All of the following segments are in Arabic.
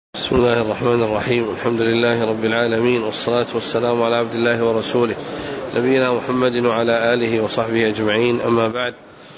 بسم الله الرحمن الرحيم. الحمد لله رب العالمين، والصلاة والسلام على عبد الله ورسوله نبينا محمد وعلى آله وصحبه أجمعين، أما بعد.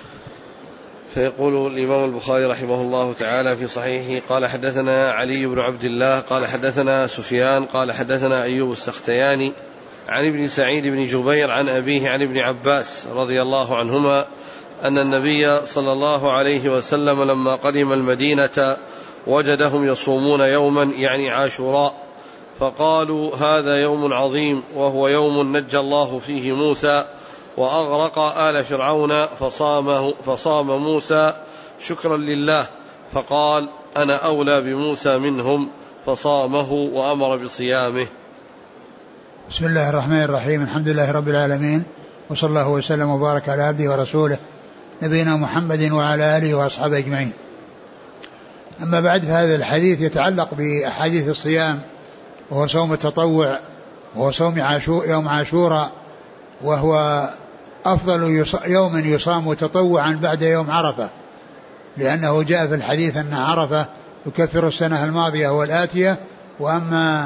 فيقول الإمام البخاري رحمه الله تعالى في صحيحه: قال حدثنا علي بن عبد الله قال حدثنا سفيان قال حدثنا أيوب السختياني عن ابن سعيد بن جبير عن أبيه عن ابن عباس رضي الله عنهما أن النبي صلى الله عليه وسلم لما قدم المدينة وجدهم يصومون يوما يعني عاشوراء، فقالوا: هذا يوم عظيم، وهو يوم نجى الله فيه موسى وأغرق آل فرعون، فصام موسى شكرا لله، فقال: أنا أولى بموسى منهم، فصامه وأمر بصيامه. بسم الله الرحمن الرحيم. الحمد لله رب العالمين، وصلى الله وسلم وبارك على عبده ورسوله نبينا محمد وعلى آله وأصحابه أجمعين. أما بعد، فهذا الحديث يتعلق بأحاديث الصيام، وهو صوم التطوع، وهو صوم يوم عاشوراء، وهو أفضل يوم يصام تطوعا بعد يوم عرفة، لأنه جاء في الحديث أن عرفة يكفر السنة الماضية والآتية، وأما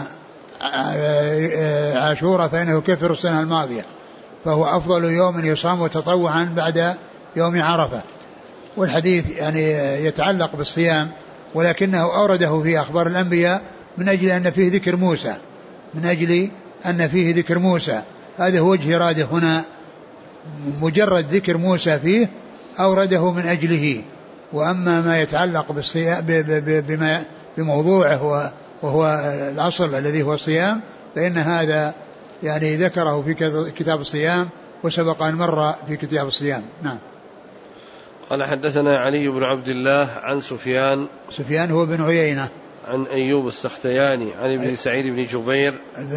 عاشوراء فإنه يكفر السنة الماضية، فهو أفضل يوم يصام تطوعا بعد يوم عرفة. والحديث يعني يتعلق بالصيام، ولكنه أورده في أخبار الأنبياء من أجل أن فيه ذكر موسى، هذا هو وجه إراده هنا، مجرد ذكر موسى فيه أورده من أجله. وأما ما يتعلق بالصيام بموضوعه وهو الأصل الذي هو الصيام، فإن هذا يعني ذكره في كتاب الصيام، وسبق أن مر في كتاب الصيام. نعم. قال حدثنا علي بن عبد الله عن سفيان هو بن عيينة عن أيوب السختياني عن ابن سعيد بن جبير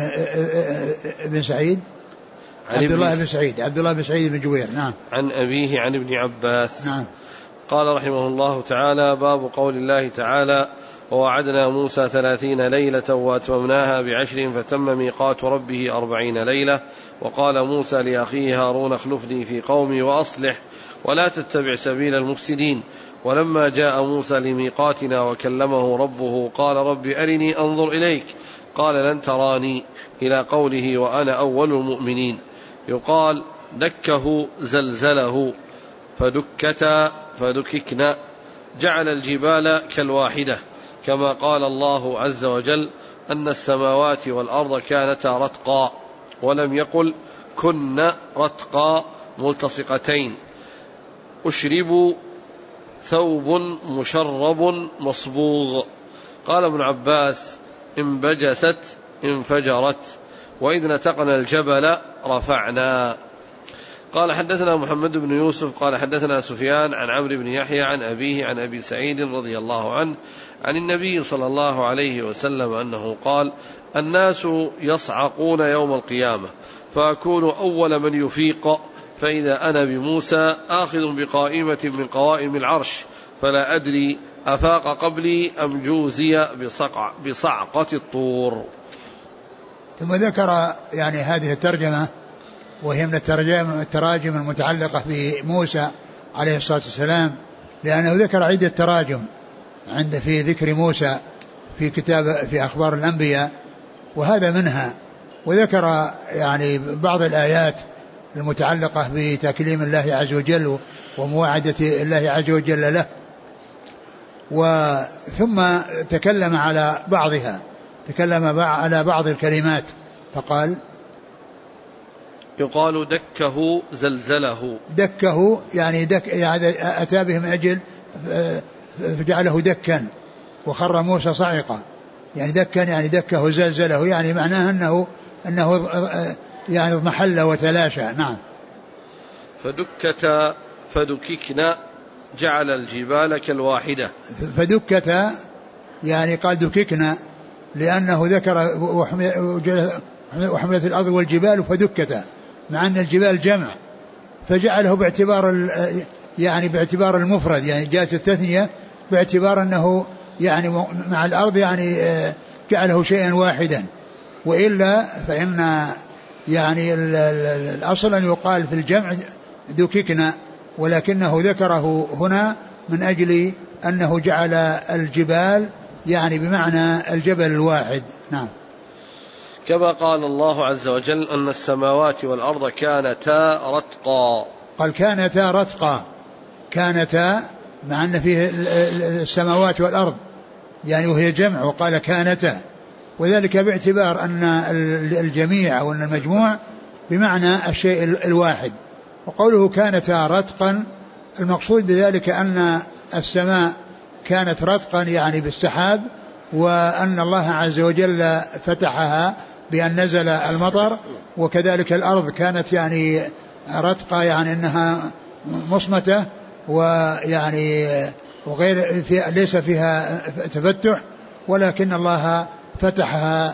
بن سعيد عبد الله بن سعيد بن جبير. نعم. عن أبيه عن ابن عباس. نعم. قال رحمه الله تعالى: باب قول الله تعالى: ووعدنا موسى 30 ليلة وأتممناها ب10 فتم ميقات ربه 40 ليلة. وقال موسى لأخيه هارون: اخلفني في قومي وأصلح ولا تتبع سبيل المفسدين. ولما جاء موسى لميقاتنا وكلمه ربه قال: رب أرني أنظر إليك، قال: لن تراني، إلى قوله: وأنا أول المؤمنين. يقال: دكه زلزله، فدكتا فدككنا، جعل الجبال كالواحدة، كما قال الله عز وجل أن السماوات والأرض كانتا رتقا، ولم يقل كن رتقا ملتصقتين. أشربوا ثوب مشرب مصبوغ. قال ابن عباس: انبجست انفجرت، وإذ نتقنا الجبل رفعنا. قال حدثنا محمد بن يوسف قال حدثنا سفيان عن عمرو بن يحيى عن أبيه عن أبي سعيد رضي الله عنه عن النبي صلى الله عليه وسلم أنه قال: الناس يصعقون يوم القيامة، فأكون أول من يفيق، فإذا أنا بموسى آخذ بقائمة من قوائم العرش، فلا أدري أفاق قبلي أم جوزي بصعقة الطور. ثم ذكر يعني هذه الترجمة، وهي من التراجم المتعلقة بموسى عليه الصلاة والسلام، لأنه ذكر عدة تراجم في ذكر موسى في أخبار الأنبياء، وهذا منها. وذكر يعني بعض الآيات المتعلقة بتكليم الله عز وجل ومواعدة الله عز وجل له، ثم تكلم على بعضها، تكلم على بعض الكلمات، فقال: يقال دكه زلزله. دكه يعني أتى به من أجل فجعله دكا، وخر موسى صعقا، يعني دكا يعني دكه زلزله، يعني معناه أنه يعني محل وتلاشى. نعم. فدكتا فدككنا، جعل الجبال كالواحدة. فدكتا يعني قال دككنا، لأنه ذكر وحملت الأرض والجبال فدكتا، مع أن الجبال جمع، فجعله باعتبار المفرد، يعني جاءت التثنية باعتبار أنه يعني مع الأرض يعني جعله شيئا واحدا، وإلا فإن يعني الأصل أن يقال في الجمع دككنا، ولكنه ذكره هنا من أجل أنه جعل الجبال يعني بمعنى الجبل الواحد. نعم. كما قال الله عز وجل أن السماوات والأرض كانتا رتقا. قال كانتا رتقا، كانتا مع أن فيه السماوات والأرض يعني وهي جمع، وقال كانتا، وذلك باعتبار أن الجميع أو أن المجموع بمعنى الشيء الواحد. وقوله كانتا رتقا المقصود بذلك أن السماء كانت رتقا يعني بالسحاب، وأن الله عز وجل فتحها بأن نزل المطر، وكذلك الأرض كانت يعني رتقة يعني أنها مصمتة ويعني وغير ليس فيها تفتح، ولكن الله فتحها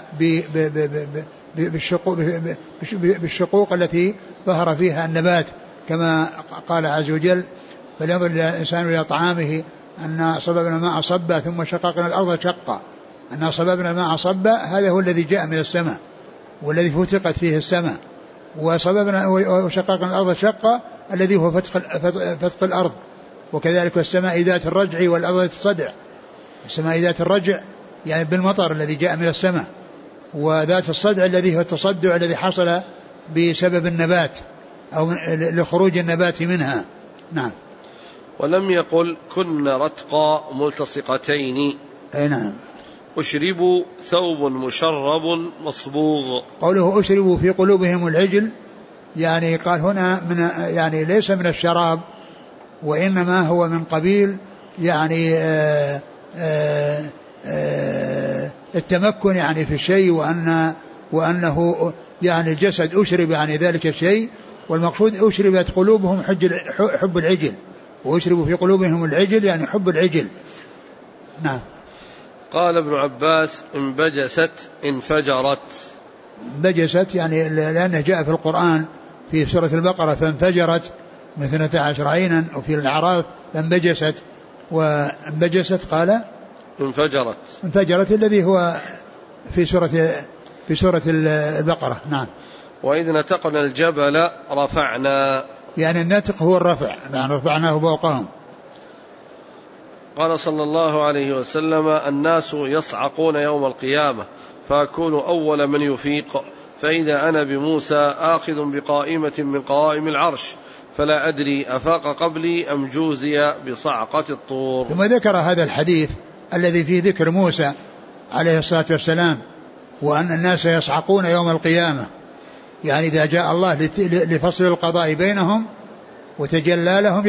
بالشقوق التي ظهر فيها النبات، كما قال عز وجل فلينظر الإنسان إلى طعامه أن صببنا الماء صبا ثم شققنا الأرض شقا. أن صببنا الماء صبا هذا هو الذي جاء من السماء والذي فتقت فيه السماء، وصببنا وشققنا الأرض شقا الذي هو فتق الأرض. وكذلك السماء ذات الرجع والأرض ذات الصدع. السماء ذات الرجع يعني بالمطر الذي جاء من السماء، وذات الصدع الذي هو التصدع الذي حصل بسبب النبات أو لخروج النبات منها. نعم. ولم يقل كن رتقا ملتصقتين. أي نعم. أشربوا ثوب مشرب مصبوغ. قوله أشربوا في قلوبهم العجل يعني قال هنا من يعني ليس من الشراب، وإنما هو من قبيل يعني التمكن يعني في الشيء، وأنه يعني الجسد أشرب يعني ذلك الشيء، والمقصود أشربت قلوبهم حب العجل، وأشربوا في قلوبهم العجل يعني حب العجل. نعم. قال ابن عباس انبجست انفجرت. انبجست يعني لأنه جاء في القرآن في سورة البقرة فانفجرت من 12 عينا، وفي الأعراف فانبجست، وانبجست قال انفجرت الذي هو في سورة البقرة. نعم. وإذ نتقنا الجبل رفعنا، يعني النتق هو الرفع، يعني رفعناه فوقهم. قال صلى الله عليه وسلم الناس يصعقون يوم القيامة فأكون أول من يفيق، فإذا أنا بموسى آخذ بقائمة من قوائم العرش فلا أدري أفاق قبلي أم جوزي بصعقة الطور. ثم ذكر هذا الحديث الذي فيه ذكر موسى عليه الصلاة والسلام، وأن الناس يصعقون يوم القيامة، يعني إذا جاء الله لفصل القضاء بينهم وتجلى لهم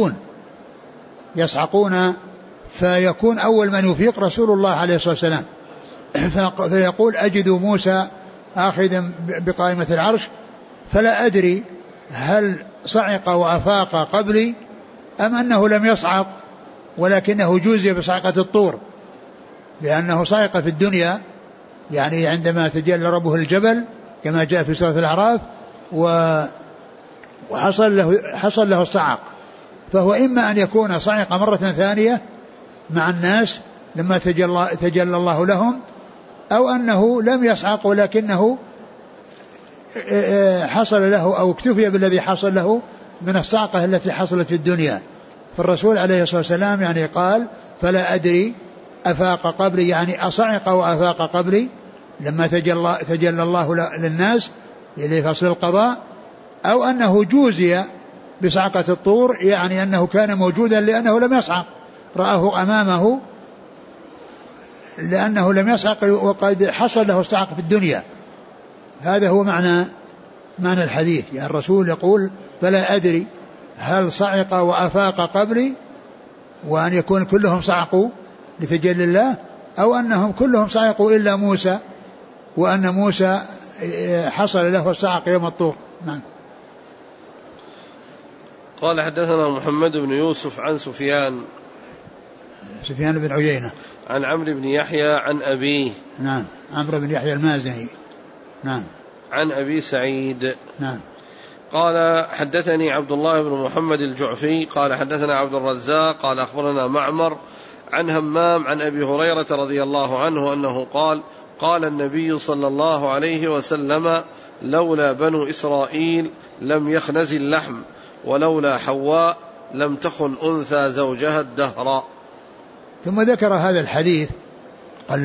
يصعقون فيكون أول من يفيق رسول الله عليه الصلاة والسلام، فيقول أجد موسى آخذا بقائمة العرش فلا أدري هل صعق وأفاق قبلي أم أنه لم يصعق ولكنه جوزي بصعقة الطور، لأنه صعق في الدنيا يعني عندما تجلى ربه الجبل كما جاء في سورة الأعراف وحصل له الصعق، فهو إما أن يكون صعق مرة ثانية مع الناس لما تجلى الله لهم، أو أنه لم يصعق ولكنه حصل له أو اكتفي بالذي حصل له من الصعقة التي حصلت في الدنيا. فالرسول عليه الصلاة والسلام يعني قال فلا أدري أفاق قبلي، يعني أصعق وأفاق قبلي لما تجلى الله للناس لفصل القضاء، أو أنه جوزي بصعقة الطور، يعني أنه كان موجودا لأنه لم يصعق، رآه أمامه لأنه لم يصعق وقد حصل له الصعق في الدنيا. هذا هو معنى الحديث، يعني الرسول يقول فلا أدري هل صعق وأفاق قبلي، وأن يكون كلهم صعقوا لتجلي الله، أو أنهم كلهم صعقوا إلا موسى، وأن موسى حصل له الصعق يوم الطور. نعم. قال حدثنا محمد بن يوسف عن سفيان بن عيينة عن عمرو بن يحيى عن أبيه. نعم. عمرو بن يحيى المازني. نعم. عن أبي سعيد. نعم. قال حدثني عبد الله بن محمد الجعفي قال حدثنا عبد الرزاق قال أخبرنا معمر عن همام عن أبي هريرة رضي الله عنه أنه قال قال النبي صلى الله عليه وسلم لولا بنو إسرائيل لم يخنز اللحم، ولولا حواء لم تخن أنثى زوجها الدهر. ثم ذكر هذا الحديث قال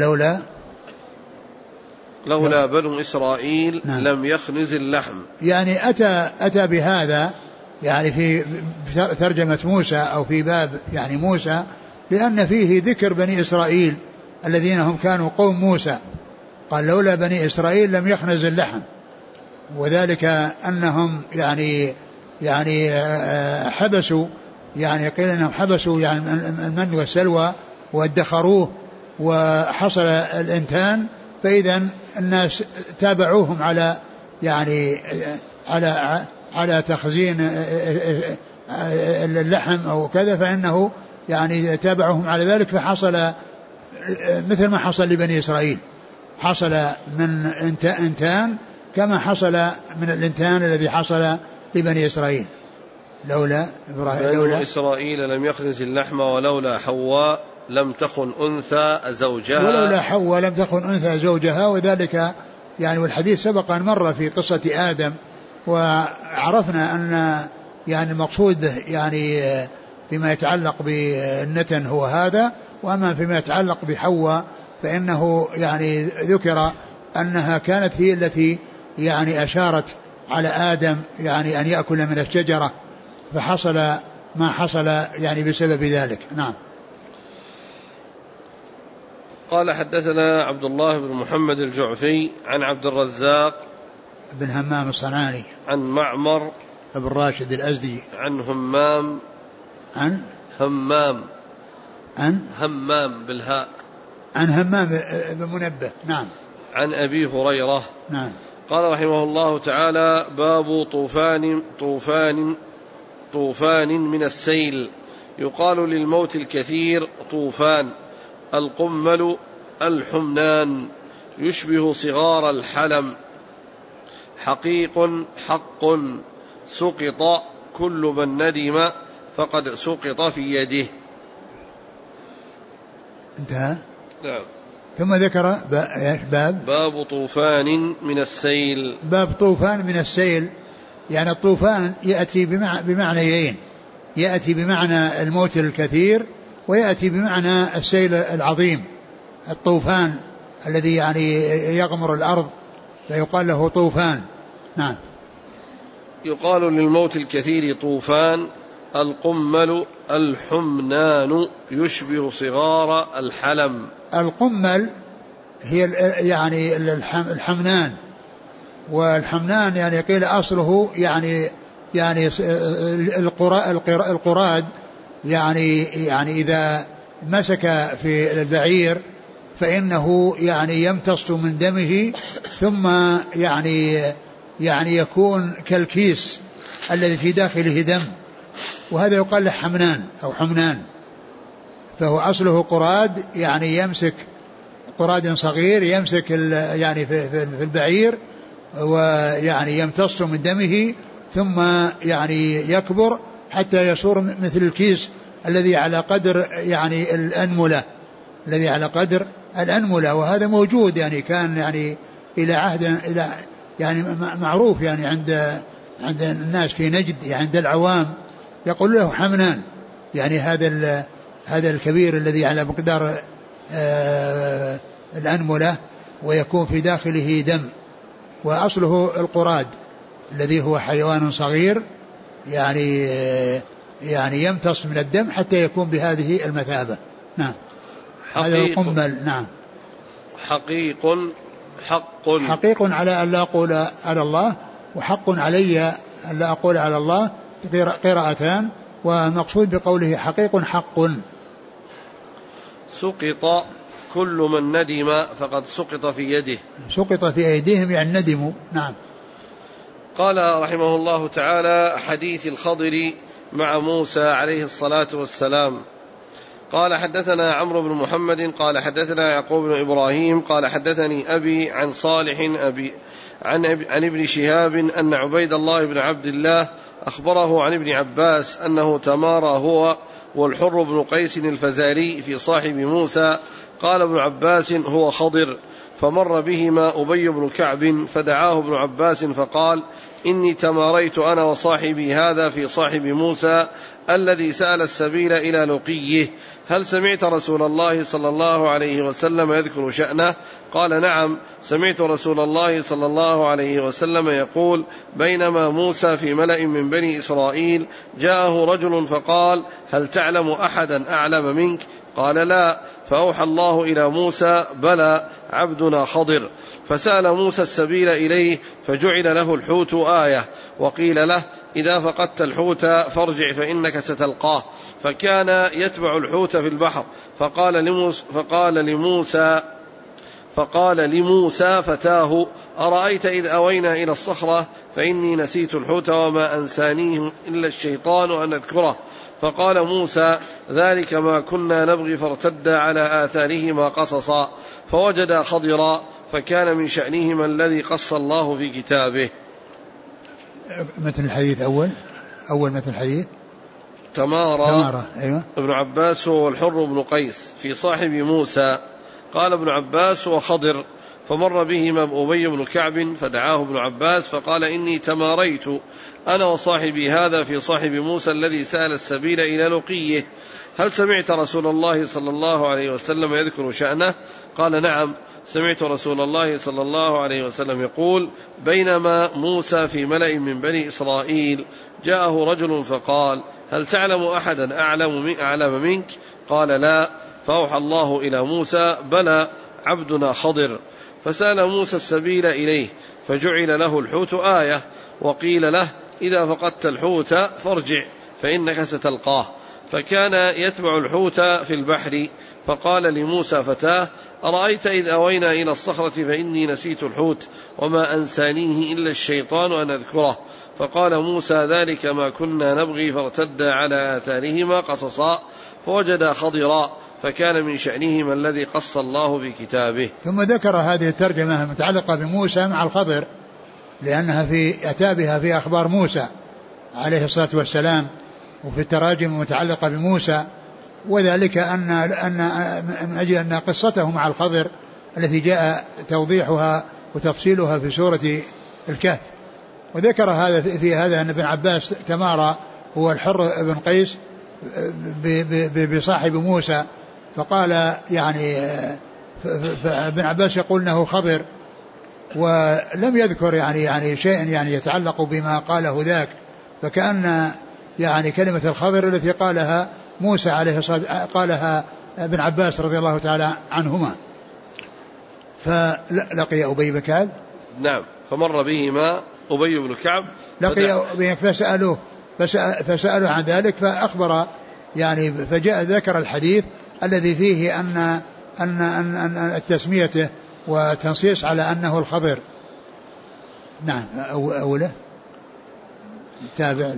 لولا بنو إسرائيل نعم. لم يخنز اللحم. يعني أتى بهذا يعني في ترجمة موسى أو في باب يعني موسى، لأن فيه ذكر بني إسرائيل الذين هم كانوا قوم موسى. قال لولا بني إسرائيل لم يخنز اللحم، وذلك أنهم يعني حبسوا، يعني قيل أنهم حبسوا يعني المن والسلوى وادخروه وحصل الإنتان، فإذا الناس تابعوهم على يعني على تخزين اللحم أو كذا، فإنه يعني تابعوهم على ذلك، فحصل مثل ما حصل لبني إسرائيل، حصل من انتان كما حصل من الانتان الذي حصل لبني إسرائيل. لولا إسرائيل لم يخنز اللحم ولولا حواء لم تخن أنثى زوجها، ولولا حواء لم تخن أنثى زوجها. وذلك يعني والحديث سبق أن مر في قصة آدم، وعرفنا أن يعني المقصود به يعني فيما يتعلق بالنتن هو هذا، وأما فيما يتعلق بحواء فإنه يعني ذكر أنها كانت هي التي يعني أشارت على آدم يعني أن يأكل من الشجرة، فحصل ما حصل يعني بسبب ذلك. نعم. قال حدثنا عبد الله بن محمد الجعفي عن عبد الرزاق بن همام الصنعاني عن معمر بن راشد الأزدي عن همام بالهاء عن همام بن منبه. نعم. عن أبي هريرة. نعم. قال رحمه الله تعالى: باب طوفان من السيل. يقال للموت الكثير طوفان. القمل الحمنان، يشبه صغار الحلم. حقيق حق، سقط كل من ندم فقد سقط في يده. انتهى. نعم. ثم ذكر باب طوفان من السيل. باب طوفان من السيل، يعني الطوفان يأتي بمعنيين، يأتي بمعنى الموت الكثير، ويأتي بمعنى السيل العظيم. الطوفان الذي يعني يغمر الأرض فيقال له طوفان. نعم. يقال للموت الكثير طوفان. القمل الحمنان، يشبه صغار الحلم. القمل هي يعني الحمنان، والحمنان يعني قيل أصله يعني القراد، يعني إذا مسك في البعير فإنه يعني يمتص من دمه، ثم يعني يكون كالكيس الذي في داخله دم، وهذا يقال له حمنان أو حمنان. فهو أصله قراد، يعني يمسك قراد صغير يمسك يعني في البعير، ويعني يمتص من دمه، ثم يعني يكبر حتى يصير مثل الكيس الذي على قدر يعني الأنملة، الذي على قدر الأنملة. وهذا موجود يعني كان يعني إلى عهد يعني معروف يعني عند الناس في نجد، يعني عند العوام يقول له حمنان، يعني هذا الكبير الذي على مقدار الأنملة ويكون في داخله دم. وأصله القراد الذي هو حيوان صغير يعني يمتص من الدم حتى يكون بهذه المثابة. نعم. هذا القمل. نعم. حقيق على أن لا أقول على الله، وحق علي أن لا أقول على الله، قراءتان. ومقصود بقوله حقيق حق. سقط كل من ندم فقد سقط في يده. سقط في أيديهم يعني ندموا. نعم. قال رحمه الله تعالى: حديث الخضر مع موسى عليه الصلاة والسلام. قال حدثنا عمرو بن محمد قال حدثنا يعقوب بن إبراهيم قال حدثني أبي عن صالح عن ابن شهاب أن عبيد الله بن عبد الله أخبره عن ابن عباس أنه تمارى هو والحر بن قيس الفزاري في صاحب موسى. قال ابن عباس: هو خضر. فمر بهما أبي بن كعب فدعاه ابن عباس فقال: إني تماريت أنا وصاحبي هذا في صاحب موسى الذي سأل السبيل إلى لقيه، هل سمعت رسول الله صلى الله عليه وسلم يذكر شأنه؟ قال: نعم، سمعت رسول الله صلى الله عليه وسلم يقول: بينما موسى في ملأ من بني إسرائيل جاءه رجل فقال: هل تعلم أحدا أعلم منك؟ قال: لا. فأوحى الله إلى موسى: بلى، عبدنا خضر. فسأل موسى السبيل إليه فجعل له الحوت آية، وقيل له: إذا فقدت الحوت فارجع فإنك ستلقاه. فكان يتبع الحوت في البحر، فقال لموسى فتاه: أرأيت إذ أوينا إلى الصخرة فإني نسيت الحوت وما أنسانيه إلا الشيطان أن أذكره. فقال موسى: ذلك ما كنا نبغي فارتدا على آثارهما قصصا فوجدا خضرا فكان من شأنهما الذي قص الله في كتابه. مثل الحديث أول مثل الحديث تمارى أيوة. ابن عباس والحر بن قيس في صاحب موسى. قال ابن عباس: وخضر. فمر بهما أبي بن كعب فدعاه ابن عباس فقال: إني تماريت أنا وصاحبي هذا في صاحب موسى الذي سأل السبيل إلى لقيه، هل سمعت رسول الله صلى الله عليه وسلم يذكر شأنه؟ قال: نعم، سمعت رسول الله صلى الله عليه وسلم يقول: بينما موسى في ملأ من بني إسرائيل جاءه رجل فقال: هل تعلم أحدا أعلم منك؟ قال: لا. فأوحى الله إلى موسى: بلى، عبدنا خضر. فسأل موسى السبيل إليه فجعل له الحوت آية، وقيل له: إذا فقدت الحوت فارجع فإنك ستلقاه. فكان يتبع الحوت في البحر، فقال لموسى فتاه: أرأيت إذ أوينا إلى الصخرة فإني نسيت الحوت وما أنسانيه إلا الشيطان أن أذكره. فقال موسى: ذلك ما كنا نبغي فارتدا على آثارهما قصصا فوجدا خضرا فكان من شأنهما الذي قص الله في كتابه. ثم ذكر هذه الترجمة المتعلقة بموسى مع الخضر، لأنها أتى بها في أخبار موسى عليه الصلاة والسلام وفي التراجم المتعلقة بموسى، وذلك من أجل أن قصته مع الخضر التي جاء توضيحها وتفصيلها في سورة الكهف. وذكر هذا في هذا أن ابن عباس تمارى هو الحر بن قيس بصاحب موسى، فقال يعني فابن عباس يقول انه خضر، ولم يذكر يعني شيء يعني يتعلق بما قاله ذاك، فكأن يعني كلمة الخضر التي قالها موسى عليه الصلاة قالها ابن عباس رضي الله تعالى عنهما. فلقي أبي بن كعب، نعم، فمر بهما أبي بن كعب لقي أبي فسألوا عن ذلك فأخبر يعني فجاء ذكر الحديث الذي فيه أن التسميته وتنصيص على أنه الخضر. نعم. أوله تابع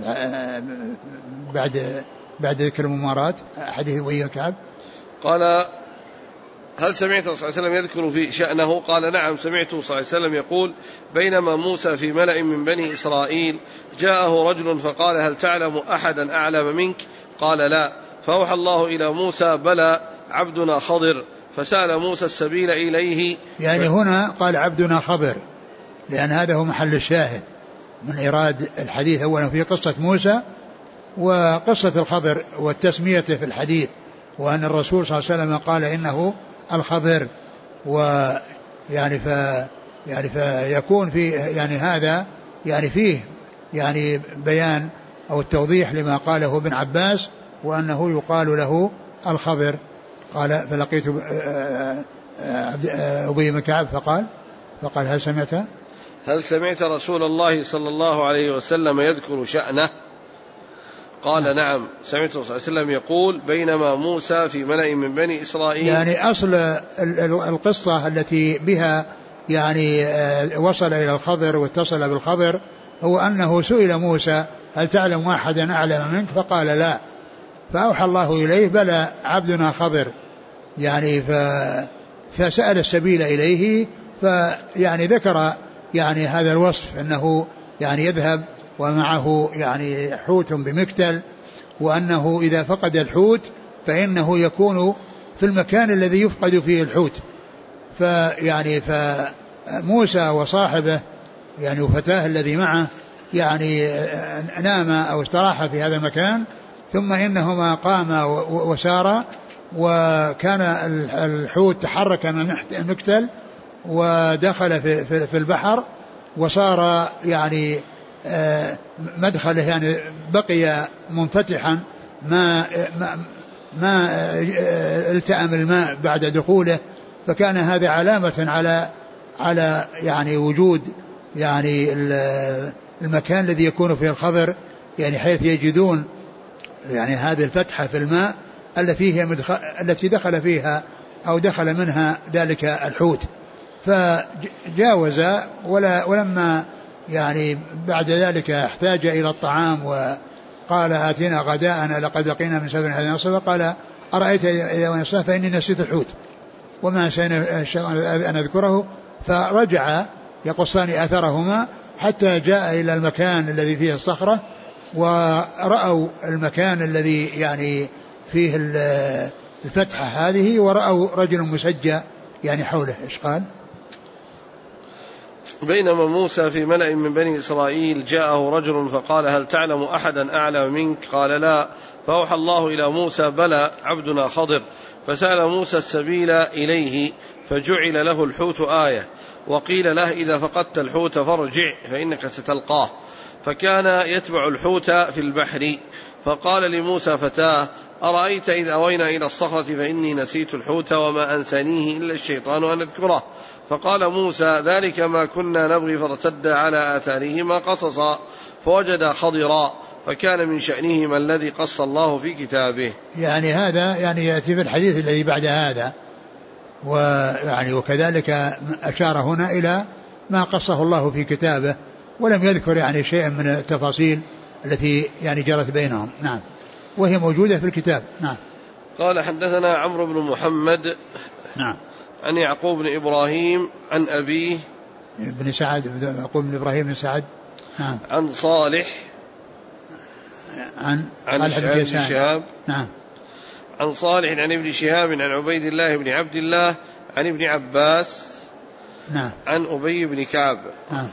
بعد ذكر الممارات حديث أبي بن كعب. قال: هل سمعت صلى الله عليه وسلم يذكر في شأنه؟ قال: نعم، سمعته صلى الله عليه وسلم يقول: بينما موسى في ملأ من بني إسرائيل جاءه رجل فقال: هل تعلم أحدا أعلم منك؟ قال: لا. فأوحى الله إلى موسى: بلى، عبدنا خضر. فسأل موسى السبيل إليه. يعني هنا قال عبدنا خضر لأن هذا هو محل الشاهد من إيراد الحديث، أولا في قصة موسى وقصة الخضر والتسميته في الحديث، وأن الرسول صلى الله عليه وسلم قال إنه الخضر، ويعني فيكون في يعني هذا يعني فيه يعني بيان أو التوضيح لما قاله ابن عباس وأنه يقال له الخضر. قال: فلقيت أبي بن كعب فقال: هل سمعت رسول الله صلى الله عليه وسلم يذكر شأنه؟ قال: نعم، سمعت صلى الله عليه وسلم يقول: بينما موسى في ملأ من بني إسرائيل. يعني أصل القصة التي بها يعني وصل إلى الخضر واتصل بالخضر هو أنه سئل موسى: هل تعلم أحدا أعلم منك؟ فقال: لا. فأوحى الله إليه: بلى، عبدنا خضر. يعني فسأل السبيل إليه، فيعني ذكر يعني هذا الوصف أنه يعني يذهب ومعه يعني حوت بمكتل، وأنه إذا فقد الحوت فإنه يكون في المكان الذي يفقد فيه الحوت، فيعني فموسى وصاحبه يعني وفتاه الذي معه يعني نام أو استراح في هذا المكان، ثم إنهما قاما وسارا، وكان الحوت تحرك من المكتل ودخل في البحر، وصار يعني مدخله يعني بقي منفتحا، ما التأم الماء بعد دخوله، فكان هذا علامة على يعني وجود يعني المكان الذي يكون فيه الخضر، يعني حيث يجدون يعني هذه الفتحة في الماء التي دخل فيها أو دخل منها ذلك الحوت، فجاوز ولما يعني بعد ذلك احتاج إلى الطعام وقال آتنا غداءنا لقد لقينا من سفرنا هذا نصبا، قال أرأيت إذا ونساه فإني نسيت الحوت وما أنساني الشيطان أن أذكره، فرجع يقصان أثرهما حتى جاء إلى المكان الذي فيه الصخرة، ورأوا المكان الذي يعني فيه الفتحة هذه، ورأوا رجل مسجى يعني حوله. إيش قال؟ بينما موسى في ملأ من بني إسرائيل جاءه رجل فقال هل تعلم أحدا أعلم منك؟ قال لا. فأوحى الله إلى موسى بلى عبدنا خضر، فسأل موسى السبيل إليه فجعل له الحوت آية، وقيل له إذا فقدت الحوت فارجع فإنك ستلقاه، فكان يتبع الحوت في البحر. فقال لموسى فتاه أرأيت إذ أوينا إلى الصخرة فإني نسيت الحوت وما أنسانيه إلا الشيطان أن أذكره. فقال موسى ذلك ما كنا نبغي فارتد على آثارهما قصصا فوجد خضرا، فكان من شأنهما الذي قص الله في كتابه. يعني هذا يعني يأتي في الحديث الذي بعد هذا، ويعني وكذلك أشار هنا إلى ما قصه الله في كتابه، ولم يذكر يعني شيئا من التفاصيل التي يعني جرت بينهم. نعم، وهي موجودة في الكتاب. نعم. قال حدثنا عمرو بن محمد نعم عن يعقوب بن إبراهيم عن أبيه بن سعد، يعقوب بن إبراهيم بن سعد. نعم. عن صالح عن ابن شهاب. نعم. عن صالح عن ابن شهاب عن عبيد الله بن عبد الله عن ابن عباس. نعم. عن أبي بن كعب. نعم.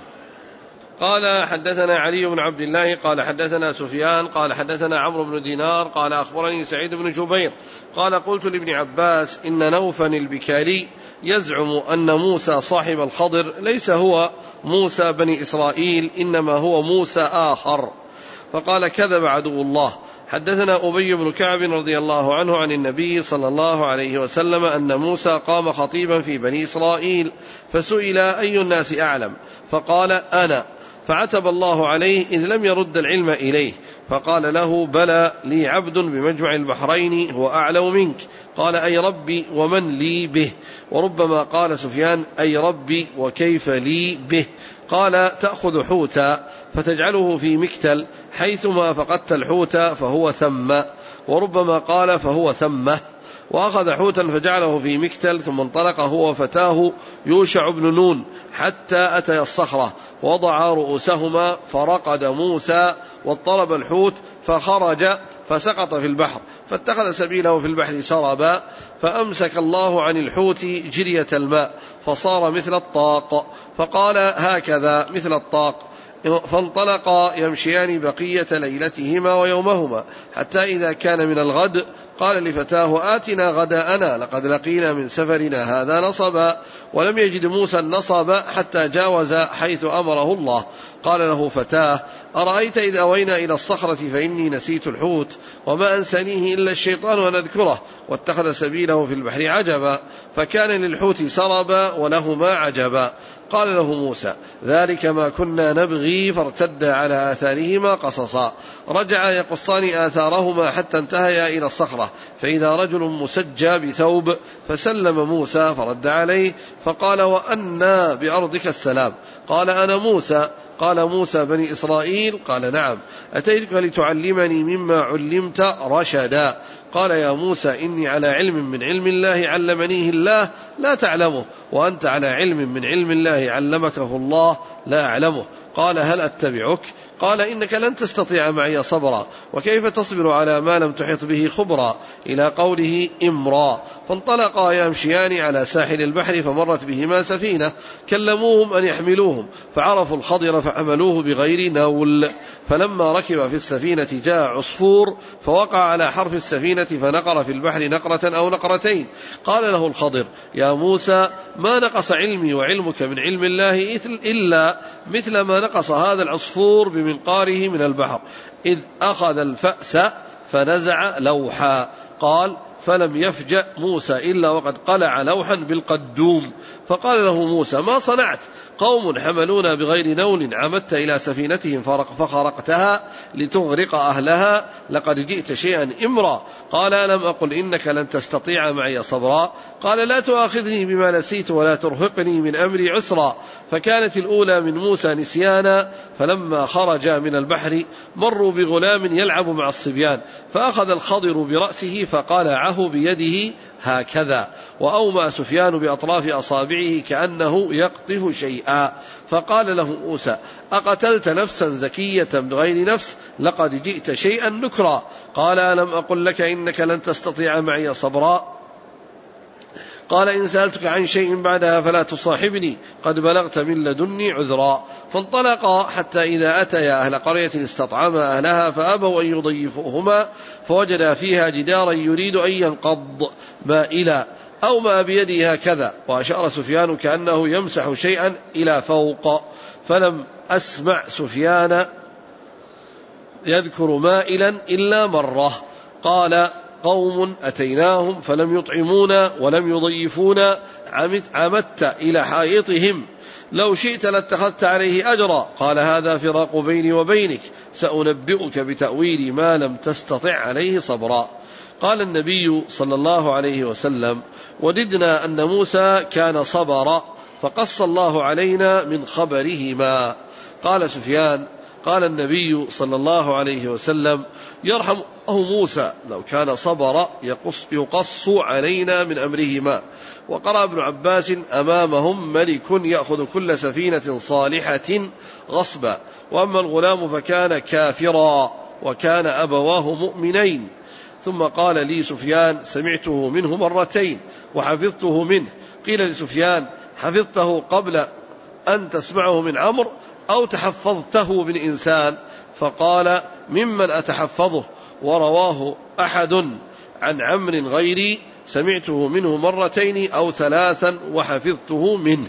قال حدثنا علي بن عبد الله قال حدثنا سفيان قال حدثنا عمرو بن دينار قال أخبرني سعيد بن جبير قال قلت لابن عباس إن نوفا البكالي يزعم أن موسى صاحب الخضر ليس هو موسى بني إسرائيل إنما هو موسى آخر، فقال كذب عدو الله. حدثنا أبي بن كعب رضي الله عنه عن النبي صلى الله عليه وسلم أن موسى قام خطيبا في بني إسرائيل فسئل أي الناس أعلم فقال أنا، فعتب الله عليه إذ لم يرد العلم إليه، فقال له بلى لي عبد بمجمع البحرين هو أعلم منك، قال أي ربي ومن لي به. وربما قال سفيان أي ربي وكيف لي به. قال تأخذ حوتا فتجعله في مكتل حيثما فقدت الحوت فهو ثم، وربما قال فهو ثمه. وأخذ حوتا فجعله في مكتل ثم انطلق هو وفتاه يوشع بن نون حتى أتى الصخرة ووضع رؤوسهما فرقد موسى واضطرب الحوت فخرج فسقط في البحر، فاتخذ سبيله في البحر سربا، فأمسك الله عن الحوت جرية الماء فصار مثل الطاق، فقال هكذا مثل الطاق، فانطلقا يمشيان بقية ليلتهما ويومهما حتى إذا كان من الغد قال لفتاه آتنا غداءنا لقد لقينا من سفرنا هذا نصبا، ولم يجد موسى النصب حتى جاوز حيث أمره الله. قال له فتاه أرأيت إذ أوينا إلى الصخرة فإني نسيت الحوت وما أنسانيه إلا الشيطان أن أذكره، واتخذ سبيله في البحر عجبا، فكان للحوت سربا ولهما عجبا. قال له موسى ذلك ما كنا نبغي فارتد على آثارهما قصصا. رجع يقصان آثارهما حتى انتهيا إلى الصخرة فإذا رجل مسجى بثوب، فسلم موسى فرد عليه فقال وأنى بأرضك السلام؟ قال أنا موسى. قال موسى بني إسرائيل؟ قال نعم. أتيتك لتعلمني مما علمت رشدا. قال يا موسى إني على علم من علم الله علمنيه الله لا تعلمه، وأنت على علم من علم الله علمكه الله لا أعلمه. قال هل أتبعك؟ قال إنك لن تستطيع معي صبرا وكيف تصبر على ما لم تحط به خبرا إلى قوله إمرا. فانطلقا يمشيان على ساحل البحر فمرت بهما سفينة كلموهم أن يحملوهم فعرفوا الخضر فحملوه بغير نول. فلما ركب في السفينة جاء عصفور فوقع على حرف السفينة فنقر في البحر نقرة أو نقرتين. قال له الخضر يا موسى ما نقص علمي وعلمك من علم الله إلا مثل ما نقص هذا العصفور بمنقاره من البحر إذ أخذ الفأس فنزع لوحا. قال فلم يفجأ موسى إلا وقد قلع لوحا بالقدوم. فقال له موسى ما صنعت؟ قوم حملونا بغير نول عمدت إلى سفينتهم فخرقتها لتغرق أهلها لقد جئت شيئا إمرا. قال ألم أقل إنك لن تستطيع معي صبرا. قال لا تؤاخذني بما نسيت ولا ترهقني من أمري عسرا. فكانت الأولى من موسى نسيانا فلما خرج من البحر مروا بغلام يلعب مع الصبيان فأخذ الخضر برأسه فقالعه بيده هكذا وأومأ سفيان بأطراف أصابعه كأنه يقطه شيئا. فقال له موسى أقتلت نفسا زكية بغير نفس لقد جئت شيئا نكرا. قال ألم أقل لك إنك لن تستطيع معي صبرا. قال إن سألتك عن شيء بعدها فلا تصاحبني قد بلغت من لدني عذرا. فانطلقا حتى إذا أتيا أهل قرية استطعما أهلها فأبوا أن يضيفوهما فوجدا فيها جدارا يريد أن ينقض مائلا أو ما بيده هكذا وأشار سفيان كأنه يمسح شيئا إلى فوق فلم أسمع سفيان يذكر مائلا إلا مرة. قال قوم أتيناهم فلم يطعمونا ولم يضيفونا عمدت إلى حائطهم لو شئت لاتخذت عليه أجرا. قال هذا فراق بيني وبينك سأنبئك بتأويل ما لم تستطع عليه صبرا. قال النبي صلى الله عليه وسلم وددنا أن موسى كان صبرا فقص الله علينا من خبرهما. قال سفيان قال النبي صلى الله عليه وسلم يرحمه موسى لو كان صبر يقص علينا من أمرهما. وقرأ ابن عباس أمامهم ملك يأخذ كل سفينة صالحة غصبا وأما الغلام فكان كافرا وكان أبواه مؤمنين. ثم قال لي سفيان سمعته منه مرتين وحفظته منه. قيل لسفيان حفظته قبل أن تسمعه من عمرو أو تحفظته من إنسان؟ فقال ممن أتحفظه ورواه أحد عن عمرو غيري سمعته منه مرتين أو ثلاثا وحفظته منه.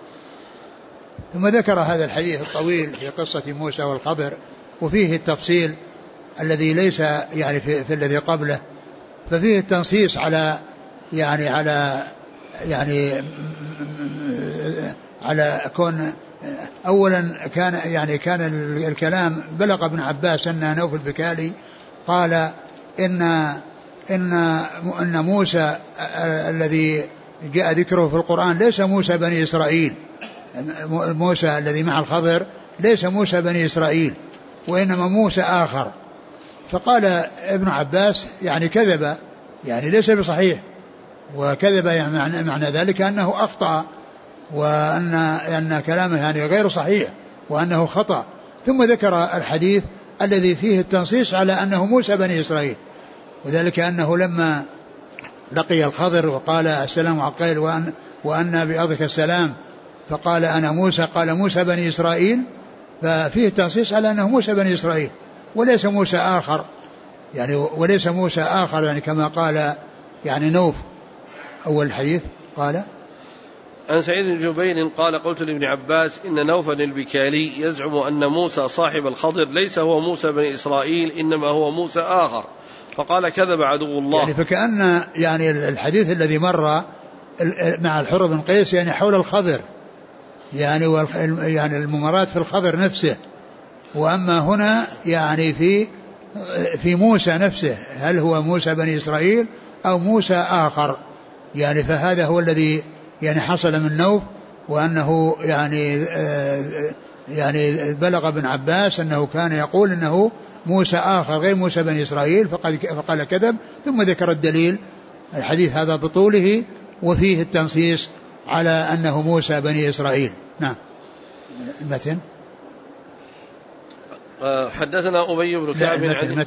ثم ذكر هذا الحديث الطويل في قصة موسى والخضر وفيه التفصيل الذي ليس يعني في الذي قبله ففيه التنصيص على كون أولا كان الكلام بلغ ابن عباس أن نوف البكالي قال إن موسى الذي جاء ذكره في القرآن ليس موسى بني إسرائيل. موسى الذي مع الخضر ليس موسى بني إسرائيل وإنما موسى آخر. فقال ابن عباس كذب ليس بصحيح وكذب معنى ذلك أنه أخطأ وأن كلامه غير صحيح وأنه خطأ. ثم ذكر الحديث الذي فيه التنصيص على أنه موسى بني إسرائيل وذلك أنه لما لقي الخضر وقال السلام عقيل وأن بأرضك السلام فقال أنا موسى قال موسى بني إسرائيل ففيه التنصيص على أنه موسى بني إسرائيل وليس موسى آخر وليس موسى آخر كما قال نوف. أول الحديث قال عن سعيد بن جبير قال قلت لابن عباس إن نوفا البكالي يزعم أن موسى صاحب الخضر ليس هو موسى بني إسرائيل إنما هو موسى آخر. فقال كذب عدو الله. فكأن الحديث الذي مر مع الحر بن قيس حول الخضر الممارات في الخضر نفسه وأما هنا في موسى نفسه هل هو موسى بني إسرائيل أو موسى آخر فهذا هو الذي حصل من نوف وأنه بلغ ابن عباس أنه كان يقول أنه موسى آخر غير موسى بني إسرائيل فقال كذب. ثم ذكر الدليل الحديث هذا بطوله وفيه التنصيص على أنه موسى بني إسرائيل. نعم. المتن حدثنا أبي بن كعب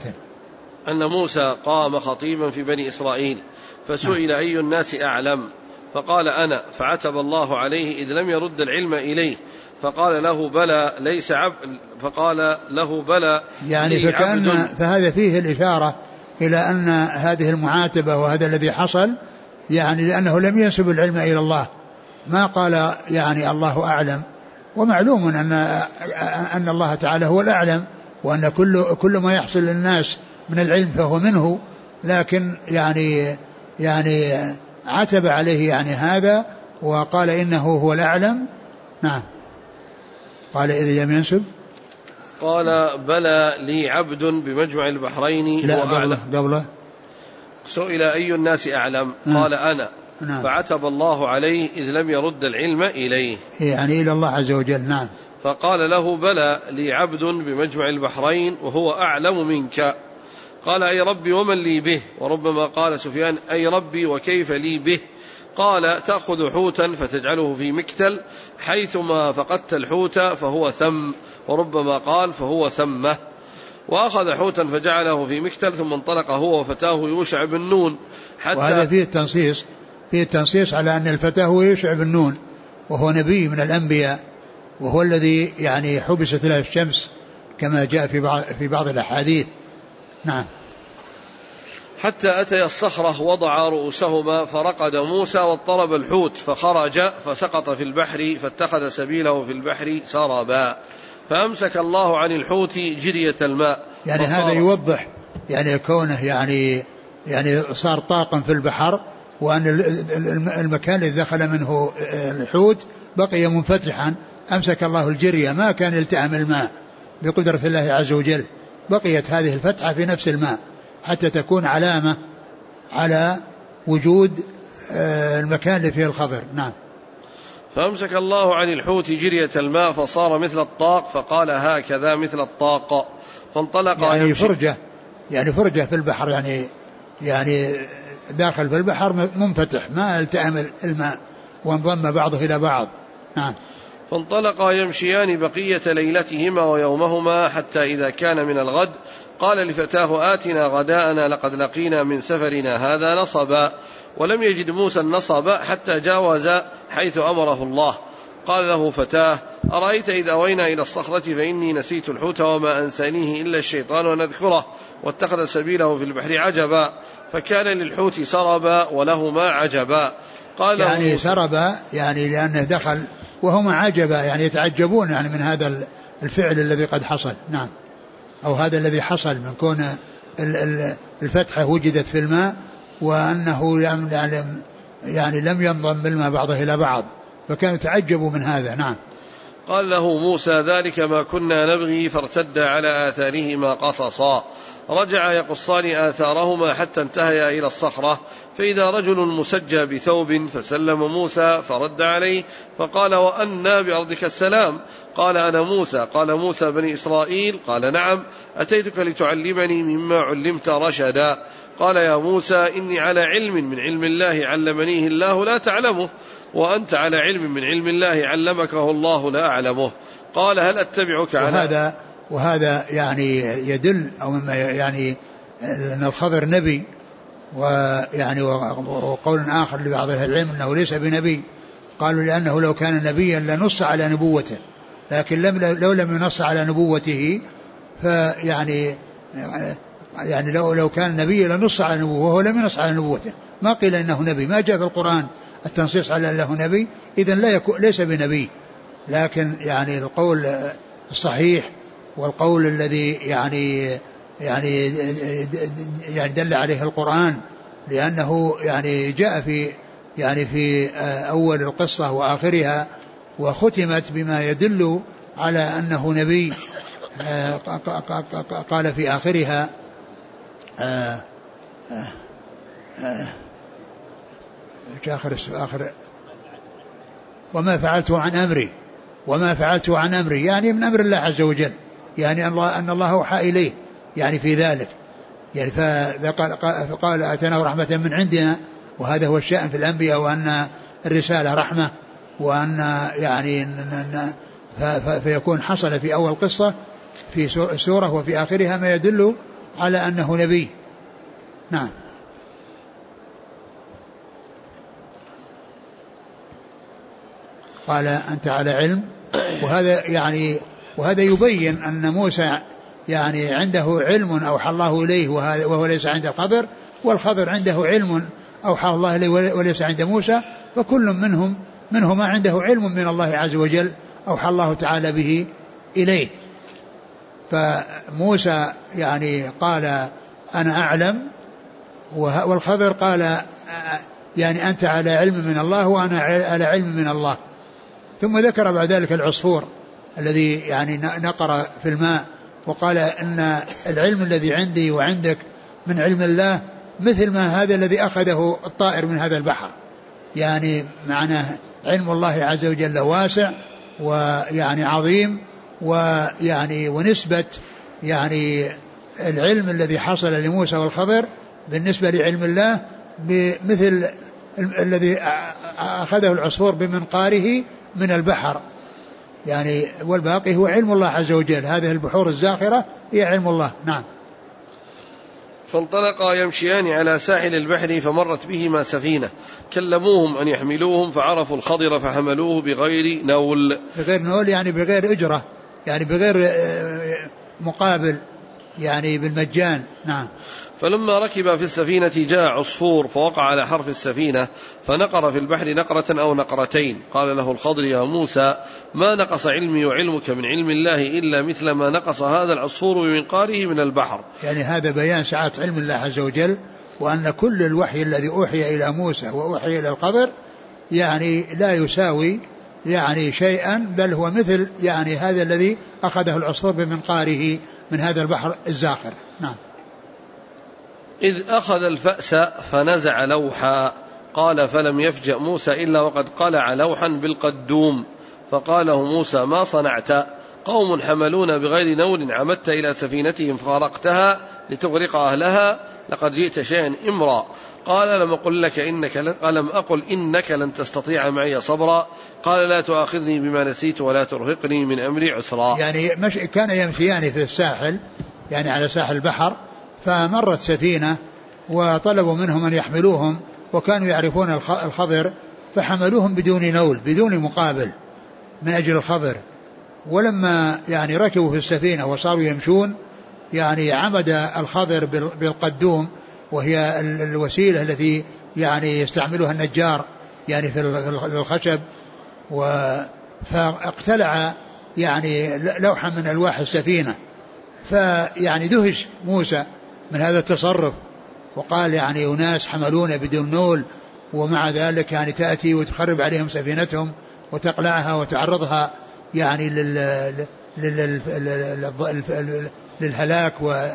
أن موسى قام خطيبا في بني إسرائيل فسئل أي الناس أعلم فقال أنا، فعتب الله عليه إذ لم يرد العلم إليه، فقال له بلى ليس فقال له بلى يعني فهذا فيه الإشارة إلى أن هذه المعاتبة وهذا الذي حصل يعني لأنه لم ينسب العلم إلى الله، ما قال يعني الله أعلم، ومعلوم أن الله تعالى هو الأعلم، وأن كل ما يحصل للناس من العلم فهو منه، لكن يعني عتب عليه يعني هذا وقال إنه هو الأعلم. نعم. قال إذا لم ينسب قال بلى لي عبد بمجمع البحرين لا قبله سئل أي الناس أعلم قال أنا. نعم. فعتب الله عليه إذ لم يرد العلم إليه يعني إلى الله عز وجل. نعم. فقال له بلى لي عبد بمجمع البحرين وهو أعلم منك. قال أي ربي ومن لي به؟ وربما قال سفيان أي ربي وكيف لي به؟ قال تأخذ حوتا فتجعله في مكتل حيثما فقدت الحوت فهو ثم، وربما قال فهو ثمه. وأخذ حوتا فجعله في مكتل ثم انطلق هو وفتاه يوشع بن نون وهذا فيه التنصيص على أن الفتاه هو يوشع بن نون وهو نبي من الأنبياء، وهو الذي يعني حبست له الشمس كما جاء في بعض الأحاديث. نعم. حتى أتي الصخرة وضع رؤوسهما فرقد موسى واضطرب الحوت فخرج فسقط في البحر فاتخذ سبيله في البحر سربا، فأمسك الله عن الحوت جرية الماء. يعني هذا يوضح يعني كونه يعني صار طاقا في البحر، وأن المكان الذي دخل منه الحوت بقي منفتحا، أمسك الله الجرية ما كان يلتئم الماء بقدرة الله عز وجل، بقيت هذه الفتحة في نفس الماء حتى تكون علامة على وجود المكان اللي فيه الخضر. نعم. فأمسك الله عن الحوت جرية الماء فصار مثل الطاق، فقال هكذا مثل الطاق، فانطلق يعني فرجة في البحر، يعني داخل في البحر منفتح ما التئم الماء وانضم بعضه إلى بعض. نعم. فانطلقا يمشيان بقية ليلتهما ويومهما حتى إذا كان من الغد قال لفتاه آتنا غداءنا لقد لقينا من سفرنا هذا نصبا، ولم يجد موسى النصب حتى جاوز حيث أمره الله. قال له فتاه أرأيت إذ أوينا إلى الصخرة فإني نسيت الحوت وما أنسانيه إلا الشيطان ونذكره واتخذ سبيله في البحر عجبا، فكان للحوت سربا ولهما عجبا. قال يعني سربا يعني لأنه دخل وهما عجبا، يعني يتعجبون يعني من هذا الفعل الذي قد حصل. نعم. أو هذا الذي حصل من كون الفتحة وجدت في الماء وأنه يعني لم ينضم الماء بعضه إلى بعض، فكانوا تعجبوا من هذا. نعم. قال له موسى ذلك ما كنا نبغي فارتدا على آثارهما قصصا، رجع يقصان آثارهما حتى انتهيا إلى الصخرة فإذا رجل مسجى بثوب فسلم موسى فرد عليه فقال وأنا بأرضك السلام؟ قال أنا موسى. قال موسى بني إسرائيل؟ قال نعم. أتيتك لتعلمني مما علمت رشدا. قال يا موسى إني على علم من علم الله علمنيه الله لا تعلمه، وأنت على علم من علم الله علمكه الله لا أعلمه. قال هل أتبعك على وهذا يعني يدل أو يعني أن الخضر نبي، ويعني وقول آخر لبعض أهل العلم أنه ليس بنبي، قالوا لأنه لو كان نبيا لنص على نبوته، لكن لو لم ينص على نبوته فيعني يعني لو كان نبيا لنص على نبوته وهو لم ينص على نبوته، ما قيل إنه نبي، ما جاء في القرآن التنصيص على أنه نبي، إذن ليس بنبي. لكن يعني القول الصحيح والقول الذي يعني دل عليه القرآن، لأنه يعني جاء في أول القصة وآخرها، وختمت بما يدل على أنه نبي. قال في آخرها آخر وما فعلته عن أمري يعني من أمر الله عز وجل، يعني أن الله أوحى إليه يعني في ذلك، يعني فقال أتنا رحمة من عندنا، وهذا هو الشأن في الأنبياء، وأن الرسالة رحمة، وأن يعني فيكون حصل في أول قصة في السورة وفي آخرها ما يدل على أنه نبي. نعم. قال أنت على علم، وهذا يبين أن موسى يعني عنده علم أوحى الله إليه وهو ليس عند الخضر، والخضر عنده علم أوحى الله إليه وليس عند موسى، فكل منهما عنده علم من الله عز وجل أوحى الله تعالى به إليه. فموسى يعني قال أنا أعلم، والخضر قال يعني أنت على علم من الله وأنا على علم من الله. ثم ذكر بعد ذلك العصفور الذي يعني نقر في الماء، وقال إن العلم الذي عندي وعندك من علم الله مثل ما هذا الذي أخذه الطائر من هذا البحر، يعني معناه علم الله عز وجل واسع ويعني عظيم، ويعني ونسبة يعني العلم الذي حصل لموسى والخضر بالنسبة لعلم الله بمثل الذي أخذه العصفور بمنقاره من البحر، يعني والباقي هو علم الله عز وجل. هذه البحور الزاخرة هي علم الله. نعم. فانطلقا يمشيان على ساحل البحر فمرت بهما سفينة كلموهم أن يحملوهم فعرفوا الخضر فحملوه بغير نول. بغير نول يعني بغير أجرة، يعني بغير مقابل، يعني بالمجان. نعم. فلما ركب في السفينة جاء عصفور فوقع على حرف السفينة فنقر في البحر نقرة أو نقرتين. قال له الخضر يا موسى ما نقص علمي وعلمك من علم الله إلا مثل ما نقص هذا العصفور بمنقاره من البحر. يعني هذا بيان سعة علم الله عز وجل، وأن كل الوحي الذي أوحي إلى موسى وأوحي إلى الخضر يعني لا يساوي يعني شيئا، بل هو مثل يعني هذا الذي أخذه العصفور بمنقاره من هذا البحر الزاخر. نعم. إذ أخذ الفأس فنزع لوحا. قال فلم يفجأ موسى إلا وقد قلع لوحا بالقدوم. فقال له موسى ما صنعت؟ قوم حملون بغير نول عمدت إلى سفينتهم فغرقتها لتغرق أهلها، لقد جئت شيئا إمرا. قال ألم أقل إنك لن تستطيع معي صبرا. قال لا تؤاخذني بما نسيت ولا ترهقني من أمري عسرا. يعني كان يمشيان في الساحل، يعني على ساحل البحر، فمرت سفينة وطلبوا منهم أن يحملوهم، وكانوا يعرفون الخضر فحملوهم بدون نول بدون مقابل من أجل الخضر. ولما يعني ركبوا في السفينة وصاروا يمشون يعني عمد الخضر بالقدوم، وهي الوسيلة التي يعني يستعملها النجار يعني في الخشب، فاقتلع يعني لوحا من ألواح السفينة. فيعني دهش موسى من هذا التصرف، وقال يعني أناس حملون بدون نول، ومع ذلك يعني تأتي وتخرب عليهم سفينتهم وتقلعها وتعرضها يعني للهلاك.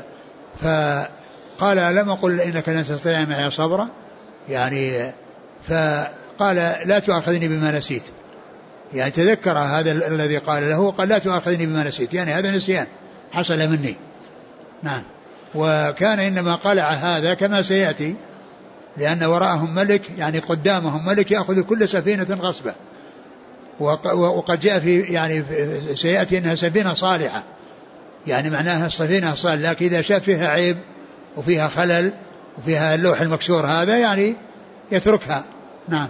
فقال لم أقل إنك لن تستطيع معي صبرا، يعني فقال لا تؤاخذني بما نسيت، يعني تذكر هذا الذي قال له، قال لا تؤاخذني بما نسيت، يعني هذا نسيان حصل مني. نعم. وكان إنما قلع هذا كما سيأتي، لأن وراءهم ملك، يعني قدامهم ملك يأخذ كل سفينة غصبة، وقد جاء في يعني سيأتي أنها سفينة صالحة، يعني معناها السفينة صالحة، لكن إذا شاف فيها عيب وفيها خلل وفيها اللوح المكسور هذا يعني يتركها. نعم.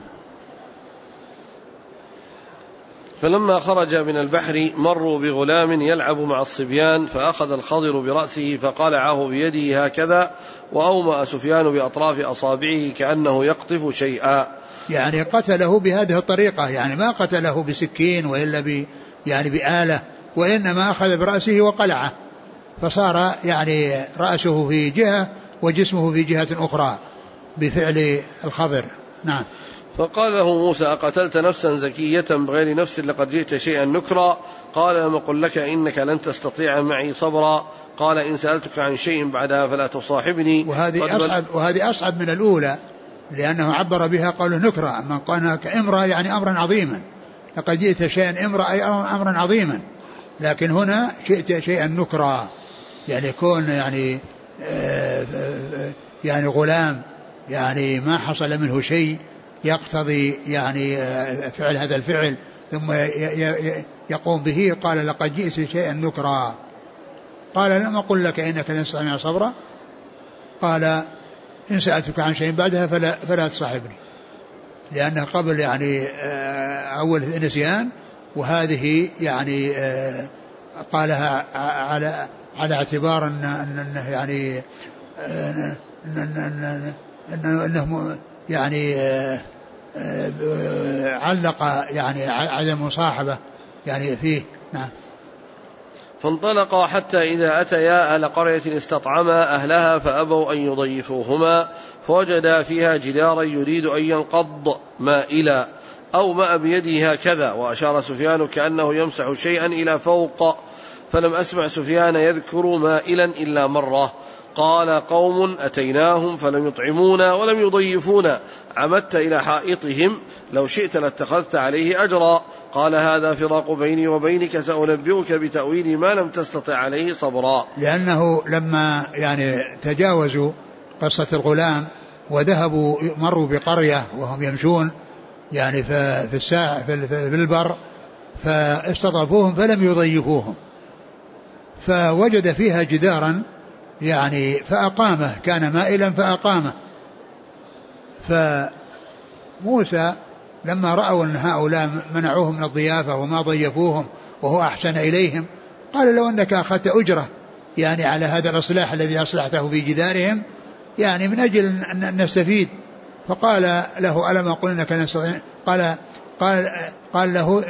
فلما خرج من البحر مروا بغلام يلعب مع الصبيان، فأخذ الخضر برأسه فقلعه بيده هكذا، وأومأ سفيان بأطراف أصابعه كأنه يقطف شيئا. يعني قتله بهذه الطريقة، يعني ما قتله بسكين وإلا يعني بآلة، وإنما أخذ برأسه وقلعه، فصار يعني رأسه في جهة وجسمه في جهة أخرى بفعل الخضر. نعم. فقال له موسى أقتلت نفسا زكية بغير نفس لقد جئت شيئا نكرا. قال لم أقل لك إنك لن تستطيع معي صبرا. قال إن سألتك عن شيء بعدها فلا تصاحبني. وهذه أصعب من الأولى، لأنه عبر بها قوله نكرا، من قال كإمرأة يعني أمرا عظيما، لقد جئت شيئا إمرأة أي أمرا عظيما، لكن هنا جئت شيئا نكرا، يعني يكون يعني غلام يعني ما حصل منه شيء يقتضي يعني فعل هذا الفعل ثم يقوم به. قال لقد جئت شيئا نكرا. قال لم أقل لك إنك لن تستطيع صبرا؟ قال إن سألتك عن شيء بعدها فلا تصاحبني، لأنه قبل يعني أول نسيان، وهذه يعني قالها على اعتبار أنه يعني أنه يعني علق يعني عدم مصاحبة يعني فيه. نعم. فانطلقا حتى إذا أتيا أهل قرية استطعما أهلها فأبوا أن يضيفوهما، فوجدا فيها جدارا يريد أن ينقض مائلا أو ماء بيده هكذا، وأشار سفيان كأنه يمسح شيئا إلى فوق، فلم أسمع سفيان يذكر مائلا إلا مرة. قال قوم أتيناهم فلم يطعمونا ولم يضيفونا، عمدت إلى حائطهم لو شئت لاتخذت عليه أجرا. قال هذا فراق بيني وبينك، سأنبئك بتأويل ما لم تستطع عليه صبرا. لأنه لما يعني تجاوزوا قصة الغلام وذهبوا مروا بقرية وهم يمشون يعني في البر، فاستضافوهم فلم يضيفوهم، فوجد فيها جدارا يعني فأقامه، كان مائلا فأقامه. فموسى لما رأوا أن هؤلاء منعوه من الضيافة وما ضيفوهم وهو أحسن إليهم، قال لو أنك أخذت أجرة يعني على هذا الإصلاح الذي أصلحته في جدارهم يعني من أجل أن نستفيد. فقال له ألم أقول أنك لن تستطيع؟ قال له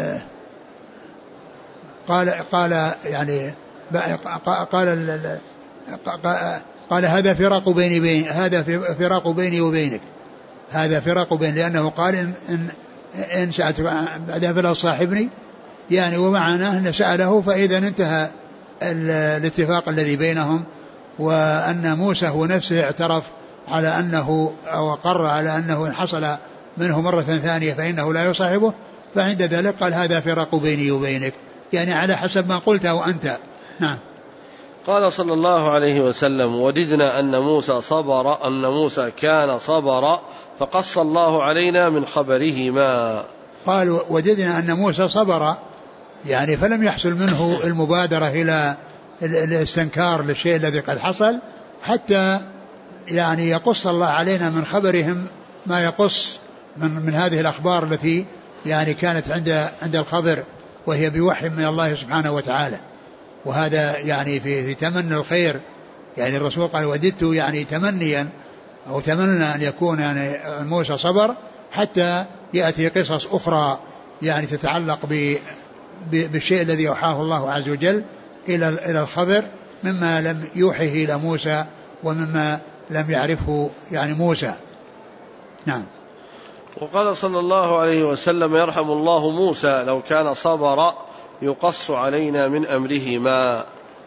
قال هذا فراق بيني وبينك، هذا فراق بين، لأنه قال إن سألتك بعدها فلا تصاحبني، يعني ومعناه أن سأله، فإذا انتهى الاتفاق الذي بينهم، وأن موسى هو نفسه اعترف على أنه أو أقر على أنه إن حصل منه مرة ثانية فإنه لا يصاحبه، فعند ذلك قال هذا فراق بيني وبينك، يعني على حسب ما قلته أنت. نعم. قال صلى الله عليه وسلم وددنا أن موسى كان صبر فقص الله علينا من خبره ما. قال وددنا أن موسى صبر يعني فلم يحصل منه المبادرة إلى الاستنكار للشيء الذي قد حصل، حتى يعني يقص الله علينا من خبرهم ما يقص من هذه الأخبار التي يعني كانت عند الخضر، وهي بوحي من الله سبحانه وتعالى. وهذا يعني في تمنى الخير، يعني الرسول قال وددت يعني تمنيا أو تمنى أن يكون يعني موسى صبر حتى يأتي قصص أخرى يعني تتعلق بالشيء الذي أوحاه الله عز وجل إلى الخضر مما لم يوحيه إلى موسى ومما لم يعرفه يعني موسى. نعم. وقال صلى الله عليه وسلم يرحم الله موسى لو كان صبر يقص علينا من أمره ما.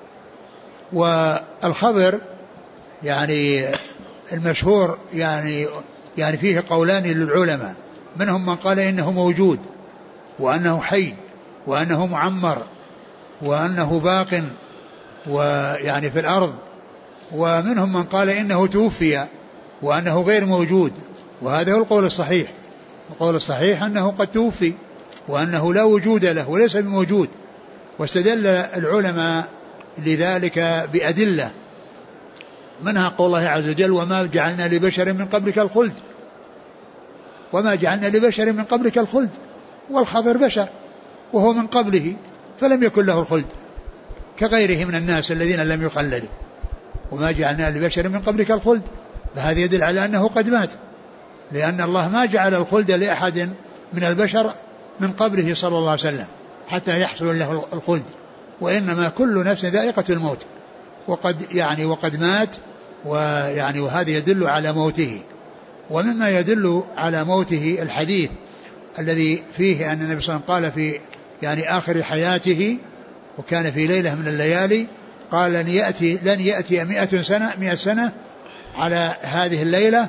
والخضر يعني المشهور يعني فيه قولان للعلماء، منهم من قال إنه موجود وأنه حي وأنه معمر وأنه باق ويعني في الأرض، ومنهم من قال إنه توفي وأنه غير موجود، وهذا هو القول الصحيح. القول الصحيح أنه قد توفي وأنه لا وجود له وليس بموجود. واستدل العلماء لذلك بأدلة، منها قول الله عز وجل وما جعلنا لبشر من قبلك الخلد، وما جعلنا لبشر من قبلك الخلد، والخضر بشر وهو من قبله فلم يكن له الخلد كغيره من الناس الذين لم يخلدوا، وما جعلنا لبشر من قبلك الخلد، فهذا يدل على أنه قد مات، لأن الله ما جعل الخلد لأحد من البشر من قبله صلى الله عليه وسلم حتى يحصل له الخلد، وإنما كل نفس ذائقة الموت، وقد مات، وهذا يدل على موته. ومما يدل على موته الحديث الذي فيه أن النبي صلى الله عليه وسلم قال في يعني آخر حياته وكان في ليلة من الليالي قال لن يأتي 100 سنة على هذه الليلة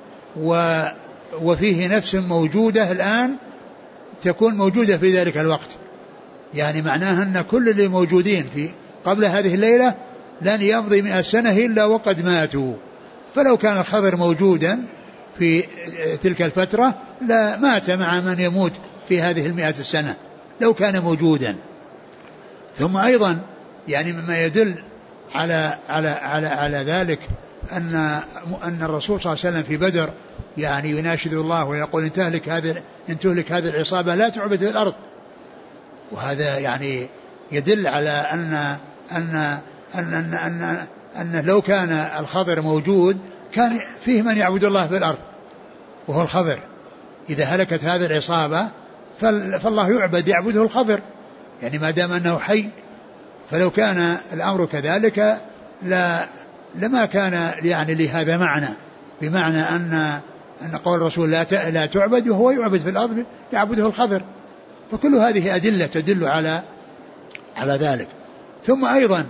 وفيه نفس موجودة الآن تكون موجودة في ذلك الوقت، يعني معناها أن كل اللي موجودين في قبل هذه الليلة لن يمضي 100 سنة إلا وقد ماتوا. فلو كان الخضر موجودا في تلك الفترة لا مات مع من يموت في هذه 100 سنة لو كان موجودا. ثم أيضا يعني مما يدل على ذلك أن الرسول صلى الله عليه وسلم في بدر يعني يناشد الله ويقول إن تهلك هذه العصابة لا تعبد في الأرض. وهذا يعني يدل على أن لو كان الخضر موجود كان فيه من يعبد الله في الأرض وهو الخضر. إذا هلكت هذه العصابة فالله يعبده الخضر يعني ما دام أنه حي. فلو كان الأمر كذلك لما كان يعني لهذا معنى، بمعنى أن قول الرسول لا تعبد وهو يعبد في الأرض يعبده الخضر. فكل هذه أدلة تدل على ذلك. ثم أيضا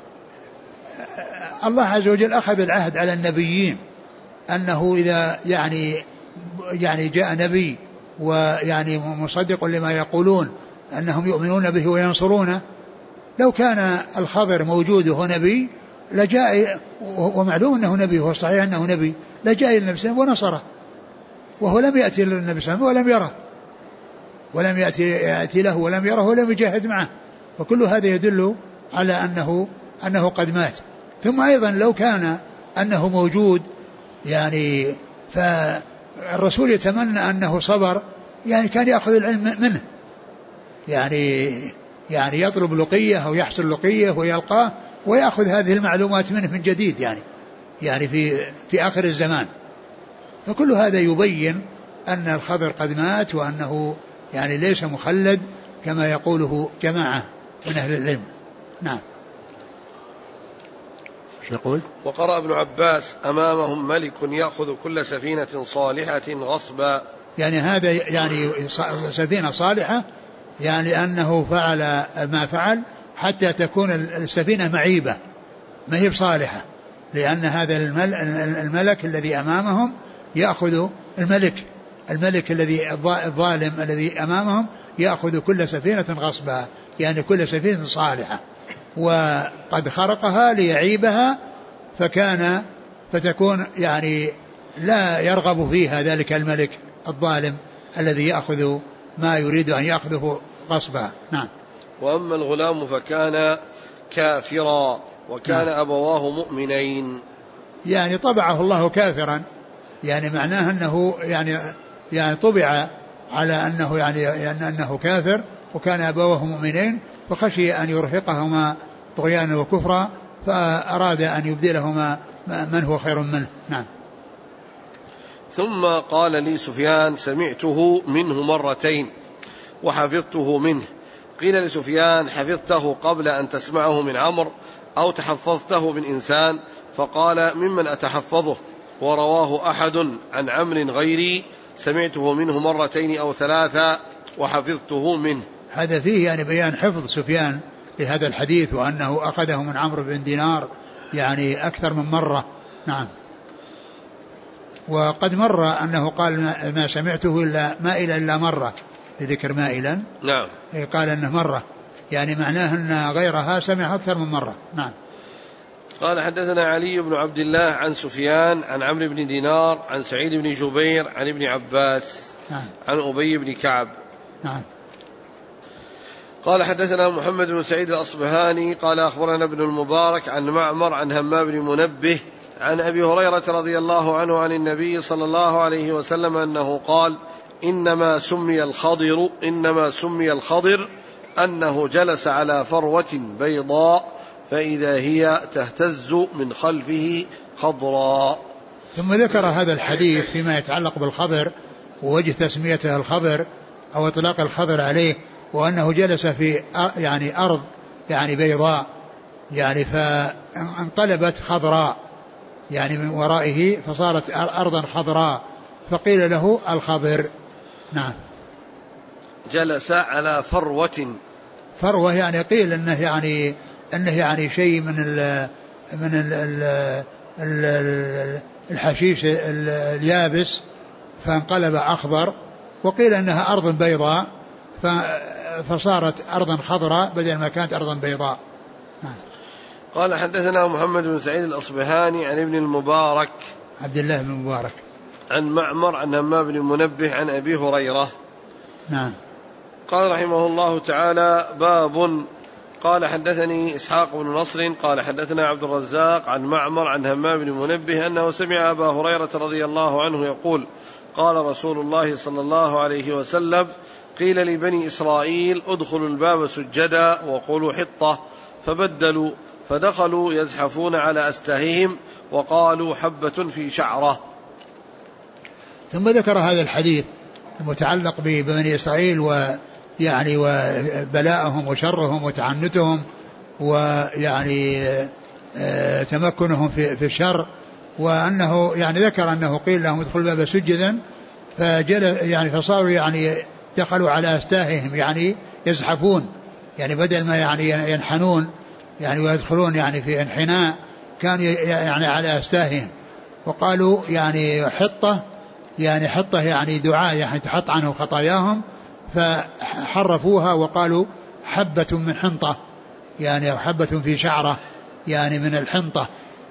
الله عز وجل أخذ العهد على النبيين أنه إذا يعني جاء نبي ويعني مصدق لما يقولون أنهم يؤمنون به وينصرونه، لو كان الخضر موجود وهو نبي لجاء، ومعلوم أنه نبي وهو صحيح أنه نبي، لجاء النبي صلى الله عليه وسلم ونصره، وهو لم يأتي للنبي صلى الله عليه وسلم ولم يره ولم يأتي له ولم يره ولم يجاهد معه. فكل هذا يدل على أنه قد مات. ثم أيضا لو كان أنه موجود يعني فالرسول يتمنى أنه صبر، يعني كان يأخذ العلم منه، يعني يطلب لقية أو يحصل لقية ويلقاه ويأخذ هذه المعلومات منه من جديد يعني في آخر الزمان. فكل هذا يبين أن الخضر قد مات وأنه يعني ليس مخلد كما يقوله جماعة من أهل العلم. نعم. شو يقول؟ وقرأ ابن عباس أمامهم ملك يأخذ كل سفينة صالحة غصبا. يعني هذا يعني سفينة صالحة، يعني أنه فعل ما فعل حتى تكون السفينة معيبة ما هي بصالحة، لأن هذا الملك الذي أمامهم يأخذ الملك الذي الظالم الذي أمامهم يأخذ كل سفينة غصبا، يعني كل سفينة صالحة وقد خرقها ليعيبها فتكون يعني لا يرغب فيها ذلك الملك الظالم الذي يأخذ ما يريد أن يأخذه غصبا. نعم. وأما الغلام فكان كافرا وكان أبواه مؤمنين، يعني طبعه الله كافرا، يعني معناه أنه يعني طبع على أنه أنه كافر، وكان أبواه مؤمنين فخشي أن يرهقهما طغيانا وكفرا فأراد أن يبدلهما من هو خير منه. نعم. ثم قال لي سفيان سمعته منه مرتين وحفظته منه. قيل لسفيان حفظته قبل أن تسمعه من عمرو أو تحفظته من إنسان؟ فقال ممن أتحفظه، ورواه أحد عن عمرو غيري سمعته منه مرتين أو ثلاثة وحفظته منه. هذا فيه يعني بيان حفظ سفيان لهذا الحديث، وأنه أخذه من عمرو بن دينار يعني أكثر من مرة. نعم. وقد مر أنه قال ما سمعته إلا مائلا إلا مرة، لذكر مائلا. نعم. قال أنه مرة، يعني معناه أن غيرها سمع أكثر من مرة. نعم. قال حدثنا علي بن عبد الله عن سفيان عن عمرو بن دينار عن سعيد بن جبير عن ابن عباس. نعم. عن أبي بن كعب. نعم. قال حدثنا محمد بن سعيد الأصبهاني قال أخبرنا ابن المبارك عن معمر عن همام بن منبه عن أبي هريرة رضي الله عنه عن النبي صلى الله عليه وسلم أنه قال إنما سمي الخضر أنه جلس على فروة بيضاء فإذا هي تهتز من خلفه خضراء. ثم ذكر هذا الحديث فيما يتعلق بالخضر ووجه تسميته الخضر أو إطلاق الخضر عليه، وأنه جلس في يعني أرض يعني بيضاء، يعني فانقلبت خضراء يعني من ورائه فصارت أرضا خضراء فقيل له الخضر. نعم. جلس على فروة يعني قيل انه يعني شيء من الحشيش اليابس فانقلب أخضر، وقيل انها أرض بيضاء فصارت أرضا خضراء بدل ما كانت أرضا بيضاء. نعم. قال حدثنا محمد بن سعيد الأصبهاني عن ابن المبارك عبد الله بن المبارك عن معمر عن همام بن منبه عن أبي هريرة. نعم. قال رحمه الله تعالى باب قال حدثني إسحاق بن نصر قال حدثنا عبد الرزاق عن معمر عن همام بن منبه أنه سمع أبا هريرة رضي الله عنه يقول قال رسول الله صلى الله عليه وسلم قيل لبني إسرائيل ادخلوا الباب سجدا وقولوا حطة فبدلوا فدخلوا يزحفون على أستاههم وقالوا حبة في شعرة. ثم ذكر هذا الحديث المتعلق ببني إسرائيل ويعني وبلاءهم وشرهم وتعنتهم ويعني تمكنهم في الشر, وأنه يعني ذكر أنه قيل لهم ادخلوا الباب سجدا يعني فصاروا يعني دخلوا على أستاههم يعني يزحفون, يعني بدل ما يعني ينحنون يعني ويدخلون يعني في انحناء كانوا يعني على أستاههم, وقالوا يعني حطة يعني دعاء يعني تحط عنهم خطاياهم, فحرفوها وقالوا حبة من حنطة يعني أو حبة في شعرة يعني من الحنطة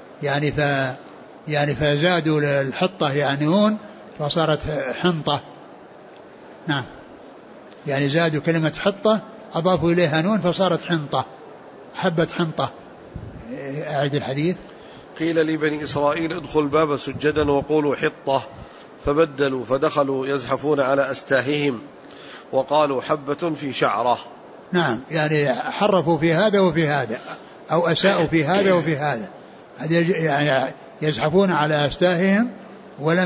يعني فزادوا الحطة يعني نون فصارت حنطة. نعم, يعني زادوا كلمة حطة أضافوا إليها نون فصارت حنطة, حبة حنطة. أعد الحديث. قيل لبني إسرائيل ادخل الباب سجدا وقولوا حطة فبدلوا فدخلوا يزحفون على أستاههم وقالوا حبة في شعرة. نعم, يعني حرفوا في هذا وفي هذا أو أساءوا في هذا وفي هذا, يعني يزحفون على أستاههم ولم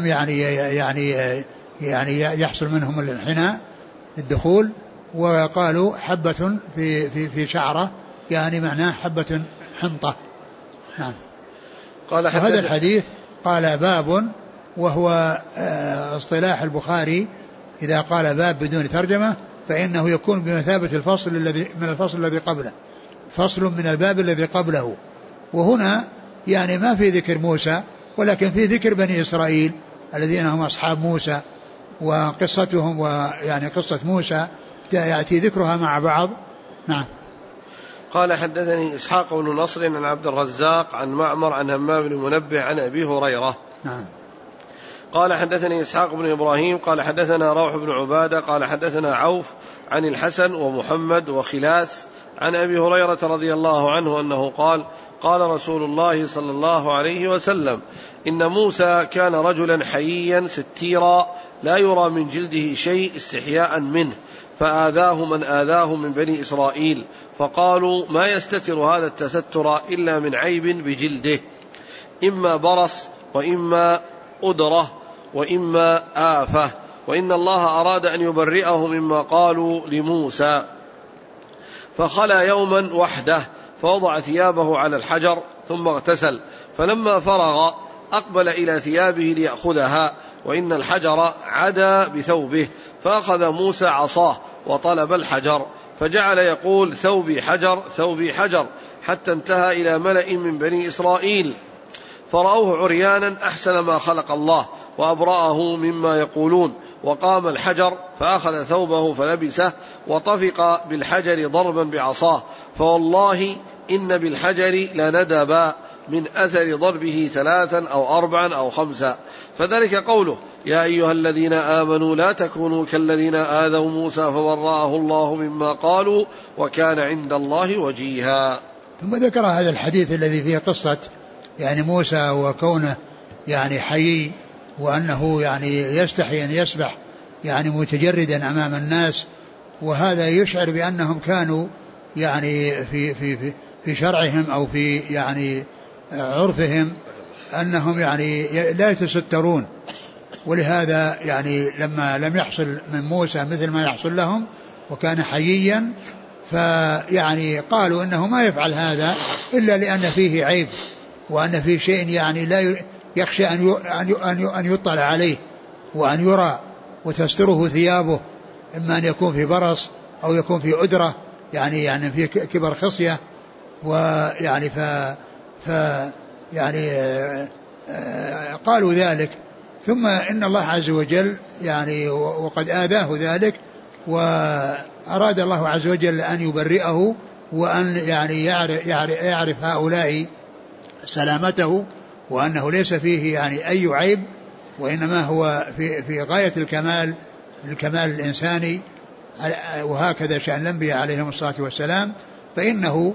يعني يحصل منهم الانحناء الدخول, وقالوا حبة في شعرة يعني معناه حبة حنطة. نعم. وهذا الحديث قال باب, وهو اصطلاح البخاري إذا قال باب بدون ترجمة فإنه يكون بمثابة الفصل الذي قبله, فصل من الباب الذي قبله. وهنا يعني ما في ذكر موسى ولكن في ذكر بني إسرائيل الذين هم أصحاب موسى وقصتهم, ويعني قصة موسى يأتي ذكرها مع بعض. نعم. قال حدثني إسحاق بن نصر عن عبد الرزاق عن معمر عن همام بن منبه عن أبي هريرة. نعم. قال حدثني إسحاق بن إبراهيم قال حدثنا روح بن عبادة قال حدثنا عوف عن الحسن ومحمد وخلاس عن أبي هريرة رضي الله عنه أنه قال قال رسول الله صلى الله عليه وسلم إن موسى كان رجلا حييا ستيرا لا يرى من جلده شيء استحياء منه, فآذاه من آذاه من بني إسرائيل, فقالوا ما يستتر هذا التستر إلا من عيب بجلده, إما برص وإما أدرة وإما آفة, وإن الله أراد أن يبرئه مما قالوا لموسى. فخلى يوما وحده فوضع ثيابه على الحجر ثم اغتسل, فلما فرغ أقبل إلى ثيابه ليأخذها وإن الحجر عدا بثوبه, فأخذ موسى عصاه وطلب الحجر فجعل يقول ثوبي حجر ثوبي حجر حتى انتهى إلى ملأ من بني إسرائيل فرأوه عريانا أحسن ما خلق الله وأبرأه مما يقولون, وقام الحجر فأخذ ثوبه فلبسه وطفق بالحجر ضربا بعصاه, فوالله إن بالحجر لندبا من أثر ضربه 3 أو 4 أو 5. فذلك قوله يا أيها الذين آمنوا لا تكونوا كالذين آذوا موسى فبرأه الله مما قالوا وكان عند الله وجيها. ثم ذكر هذا الحديث الذي فيه قصة يعني موسى وكونه يعني حيي, وأنه يعني يستحي أن يسبح يعني متجردا أمام الناس, وهذا يشعر بأنهم كانوا يعني في شرعهم أو في يعني عرفهم أنهم يعني لا يتسترون, ولهذا يعني لما لم يحصل من موسى مثل ما يحصل لهم وكان حييا فيعني قالوا إنه ما يفعل هذا إلا لأن فيه عيب وأن فيه شيء يعني لا يخشى أن يطلع عليه وأن يرى, وتستره ثيابه إما أن يكون في برص أو يكون في أدرة يعني في كبر خصية, ويعني يعني قالوا ذلك. ثم إن الله عز وجل يعني وقد آذاه ذلك, وأراد الله عز وجل أن يبرئه وأن يعني يعرف هؤلاء سلامته وأنه ليس فيه يعني أي عيب, وإنما هو في غاية الكمال الإنساني, وهكذا شأن الأنبياء عليهم الصلاة والسلام. فإنه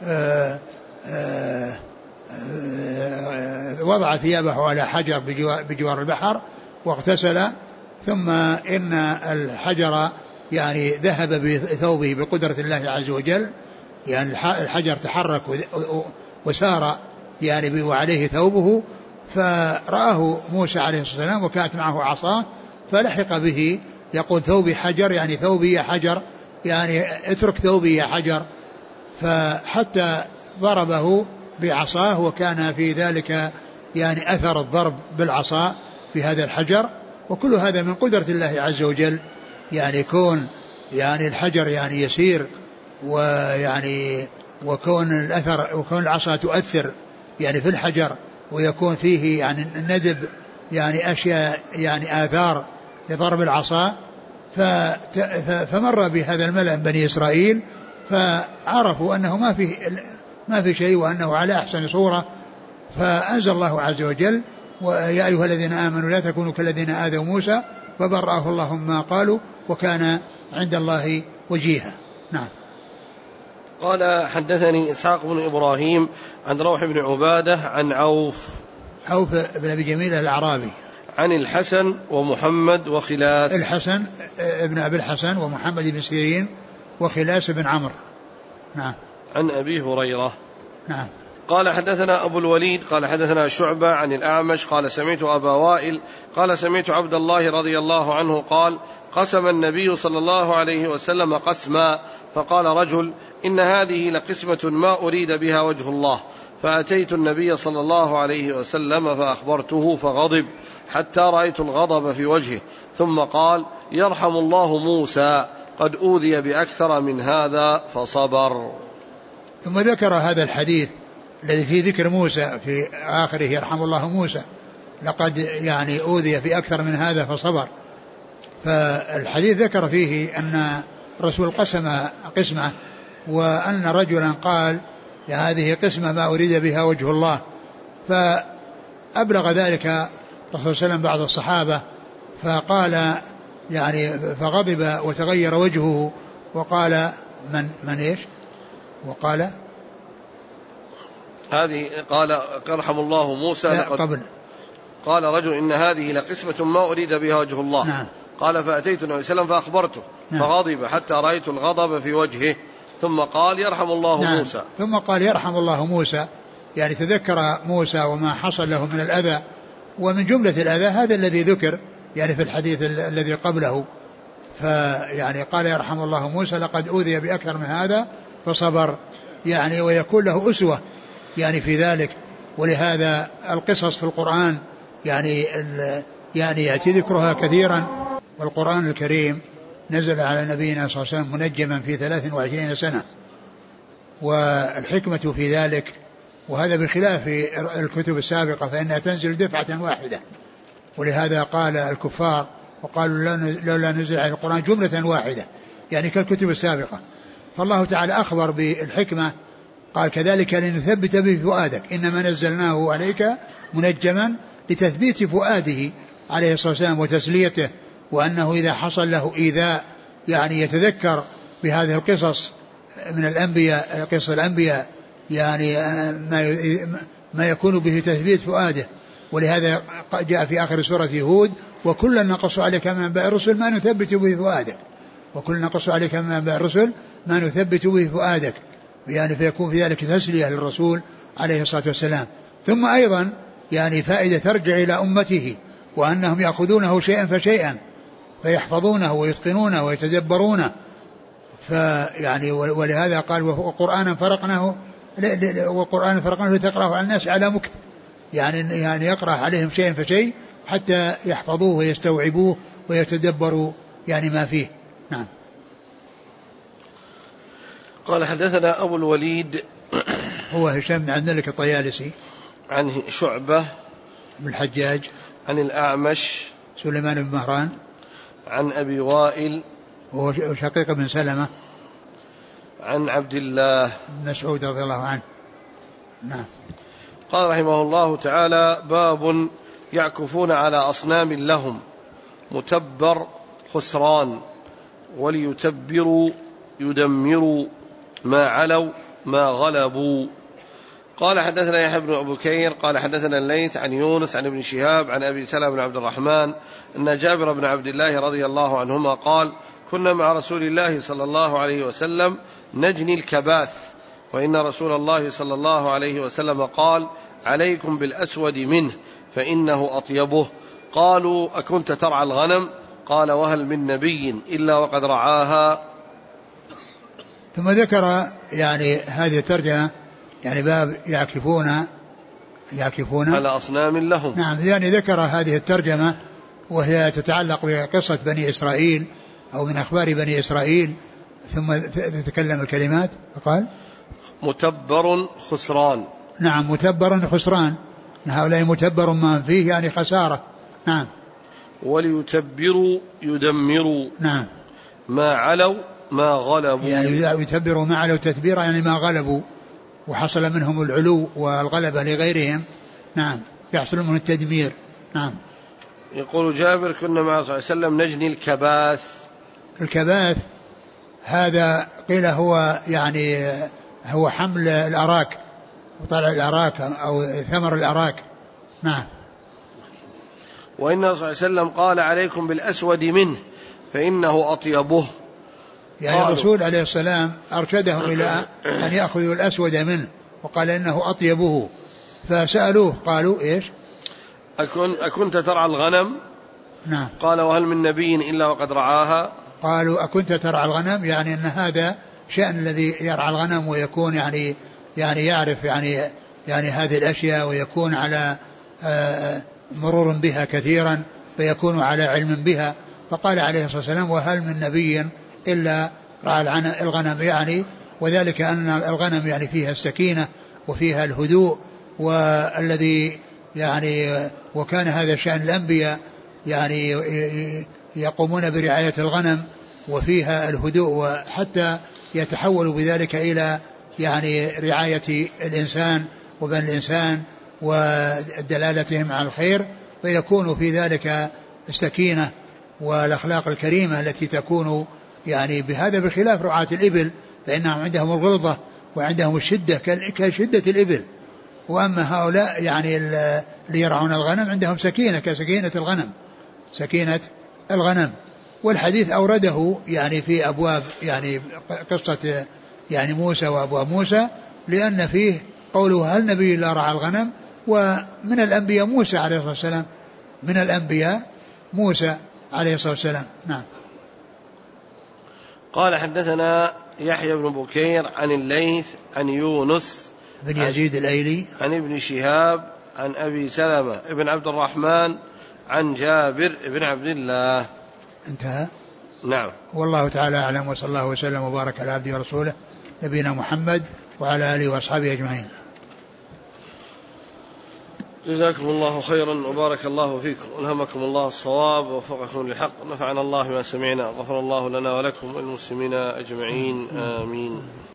وضع ثيابه على حجر بجوار البحر واغتسل، ثم إن الحجر يعني ذهب بثوبه بقدرة الله عز وجل، يعني الحجر تحرك وسار يعني وعليه ثوبه، فرآه موسى عليه الصلاة والسلام وكانت معه عصاه فلحق به يقول ثوبي حجر، يعني ثوبي يا حجر، يعني اترك ثوبي يا حجر، فحتى ضربه بعصاه، وكان في ذلك يعني أثر الضرب بالعصا في هذا الحجر. وكل هذا من قدرة الله عز وجل، يعني كون يعني الحجر يعني يسير، ويعني وكون الأثر وكون العصا تؤثر يعني في الحجر، ويكون فيه يعني الندب يعني أشياء يعني آثار لضرب العصا. فمر بهذا الملأ من بني إسرائيل فعرفوا أنه ما في شيء، وأنه على أحسن صورة. فأنزل الله عز وجل: ويا أيها الذين آمنوا لا تكونوا كالذين آذوا موسى فبرأه الله مما قالوا وكان عند الله وجيها. نعم. قال حدثني إسحاق بن إبراهيم عن روح بن عبادة عن عوف بن أبي جميل الأعرابي عن الحسن ومحمد وخلاس. الحسن ابن أبي الحسن ومحمد بن سيرين وخلاس بن عمرو. نعم. عن أبي هريرة. نعم. قال حدثنا أبو الوليد قال حدثنا شعبة عن الأعمش قال سمعت أبا وائل قال سمعت عبد الله رضي الله عنه قال: قسم النبي صلى الله عليه وسلم قسما، فقال رجل: إن هذه لقسمة ما أريد بها وجه الله، فأتيت النبي صلى الله عليه وسلم فأخبرته فغضب حتى رأيت الغضب في وجهه، ثم قال: يرحم الله موسى، قد أوذي بأكثر من هذا فصبر. ثم ذكر هذا الحديث الذي فيه ذكر موسى في آخره: يرحم الله موسى، لقد يعني أوذي في أكثر من هذا فصبر. فالحديث ذكر فيه أن الرسول قسم قسمة، وأن رجلا قال: هذه قسمة ما أريد بها وجه الله. فأبلغ ذلك الرسول صلى الله عليه وسلم بعض الصحابة، فقال يعني فغضب وتغير وجهه وقال: من إيش؟ وقال هذه قال: يرحم الله موسى قبل قال رجل: إن هذه لقسمة ما أريد بها وجه الله. نعم. قال: فأتيت النبي صلى الله عليه وسلم فأخبرته. نعم. فغضب حتى رأيت الغضب في وجهه، ثم قال: يرحم الله نعم. موسى. ثم قال: يرحم الله موسى، يعني تذكر موسى وما حصل له من الأذى، ومن جملة الأذى هذا الذي ذكر يعني في الحديث الذي قبله. فيعني قال: يرحم الله موسى، لقد أوذي بأكثر من هذا فصبر، يعني ويكون له أسوة يعني في ذلك. ولهذا القصص في القرآن يعني يأتي ذكرها كثيرا. والقرآن الكريم نزل على نبينا صلى الله عليه وسلم منجما في 23 سنة، والحكمة في ذلك، وهذا بخلاف الكتب السابقة فإنها تنزل دفعة واحدة. ولهذا قال الكفار وقالوا: لولا نزل على القرآن جملة واحدة، يعني كالكتب السابقة. فالله تعالى أخبر بالحكمة، قال: كذلك لنثبت به فؤادك، إنما نزلناه عليك منجما لتثبيت فؤاده عليه الصلاة والسلام وتسليته، وأنه إذا حصل له إيذاء يعني يتذكر بهذه القصص من الأنبياء، قصص الأنبياء، يعني ما يكون به تثبيت فؤاده. ولهذا جاء في آخر سورة هود: وكلا نقص عليك من أنباء الرسل ما نثبت به فؤادك، وكلا نقص عليك من أنباء الرسل ما نثبت به فؤادك، يعني فيكون في ذلك تسلية للرسول عليه الصلاة والسلام. ثم أيضا يعني فائدة ترجع إلى أمته، وأنهم يأخذونه شيئا فشيئا فيحفظونه ويتقنونه ويتدبرونه. فيعني ولهذا قال: وقرآنا فرقناه لتقرأه على الناس على مكث، يعني يقرأ عليهم شيئا فشيء حتى يحفظوه ويستوعبوه ويتدبروا يعني ما فيه. نعم. قال حدثنا أبو الوليد هو هشام بن عبد الملك الطيالسي عن شعبة بن الحجاج عن الأعمش سليمان بن مهران عن أبي وائل وهو شقيق بن سلمة عن عبد الله بن مسعود رضي الله عنه. نعم. قال رحمه الله تعالى: باب يعكفون على أصنام لهم متبر خسران وليتبروا يدمروا ما علوا ما غلبوا. قال حدثنا يحيى بن أبي بكير قال حدثنا الليث عن يونس عن ابن شهاب عن أبي سلمة بن عبد الرحمن أن جابر بن عبد الله رضي الله عنهما قال كنا مع رسول الله صلى الله عليه وسلم نجني الكباث وإن رسول الله صلى الله عليه وسلم قال عليكم بالأسود منه فإنه أطيبه. قالوا أكنت ترعى الغنم؟ قال وهل من نبي إلا وقد رعاها. ثم ذكر يعني هذه الترجمة يعني باب يعكفون على أصنام لهم. نعم يعني ذكر هذه الترجمة وهي تتعلق بقصة بني إسرائيل أو من أخبار بني إسرائيل. ثم تتكلم الكلمات فقال متبر خسران. نعم متبر خسران، هؤلاء متبر ما فيه يعني خسارة. نعم. وليتبروا يدمروا. نعم. ما علوا ما غلبوا، يعني يتبروا ما علوا تتبيرا يعني ما غلبوا وحصل منهم العلو والغلبة لغيرهم. نعم يحصل منهم التدمير. نعم. يقول جابر كنا مع صلى الله عليه وسلم نجني الكباث. الكباث هذا قيل هو يعني هو حمل الأراك وطلع الأراك أو ثمر الأراك. نعم. وإن صلى الله عليه وسلم قال عليكم بالأسود منه فإنه أطيبه. يعني الرسول عليه السلام أرشدهم إلى أن يأخذوا الأسود منه وقال إنه أطيبه. فسألوه قالوا إيش؟ أكنت ترعى الغنم؟ نعم. قال وهل من نبي إلا وقد رعاها؟ قالوا أكنت ترعى الغنم يعني أن هذا شأن الذي يرعى الغنم ويكون يعني يعرف يعني هذه الأشياء ويكون على مرور بها كثيرا فيكون على علم بها. فقال عليه الصلاة والسلام وهل من نبي إلا رعى الغنم يعني وذلك أن الغنم يعني فيها السكينة وفيها الهدوء والذي يعني وكان هذا شأن الأنبياء يعني يقومون برعاية الغنم وفيها الهدوء وحتى يتحول بذلك إلى يعني رعاية الإنسان وبني الإنسان ودلالتهم على الخير فيكون في ذلك السكينة والأخلاق الكريمة التي تكون يعني بهذا بخلاف رعاة الإبل فإنهم عندهم الغلظة وعندهم الشدة كشدة الإبل. وأما هؤلاء يعني اللي يرعون الغنم عندهم سكينة كسكينة الغنم سكينة الغنم. والحديث أورده يعني في أبواب يعني قصة يعني موسى وأبواب موسى لأن فيه قوله هل نبي لا رعى الغنم ومن الأنبياء موسى عليه الصلاة والسلام من الأنبياء موسى عليه الصلاة والسلام. نعم. قال حدثنا يحيى بن بكير عن الليث عن يونس بن يزيد الأيلي عن ابن شهاب عن أبي سلمة ابن عبد الرحمن عن جابر بن عبد الله. انتهى. نعم. والله تعالى أعلم وصلى الله وسلم وبارك على عبده ورسوله نبينا محمد وعلى آله وأصحابه أجمعين. جزاكم الله خيرا وبارك الله فيكم ألهمكم الله الصواب ووفقكم للحق نفعنا الله بما سمعنا غفر الله لنا ولكم والمسلمين أجمعين آمين.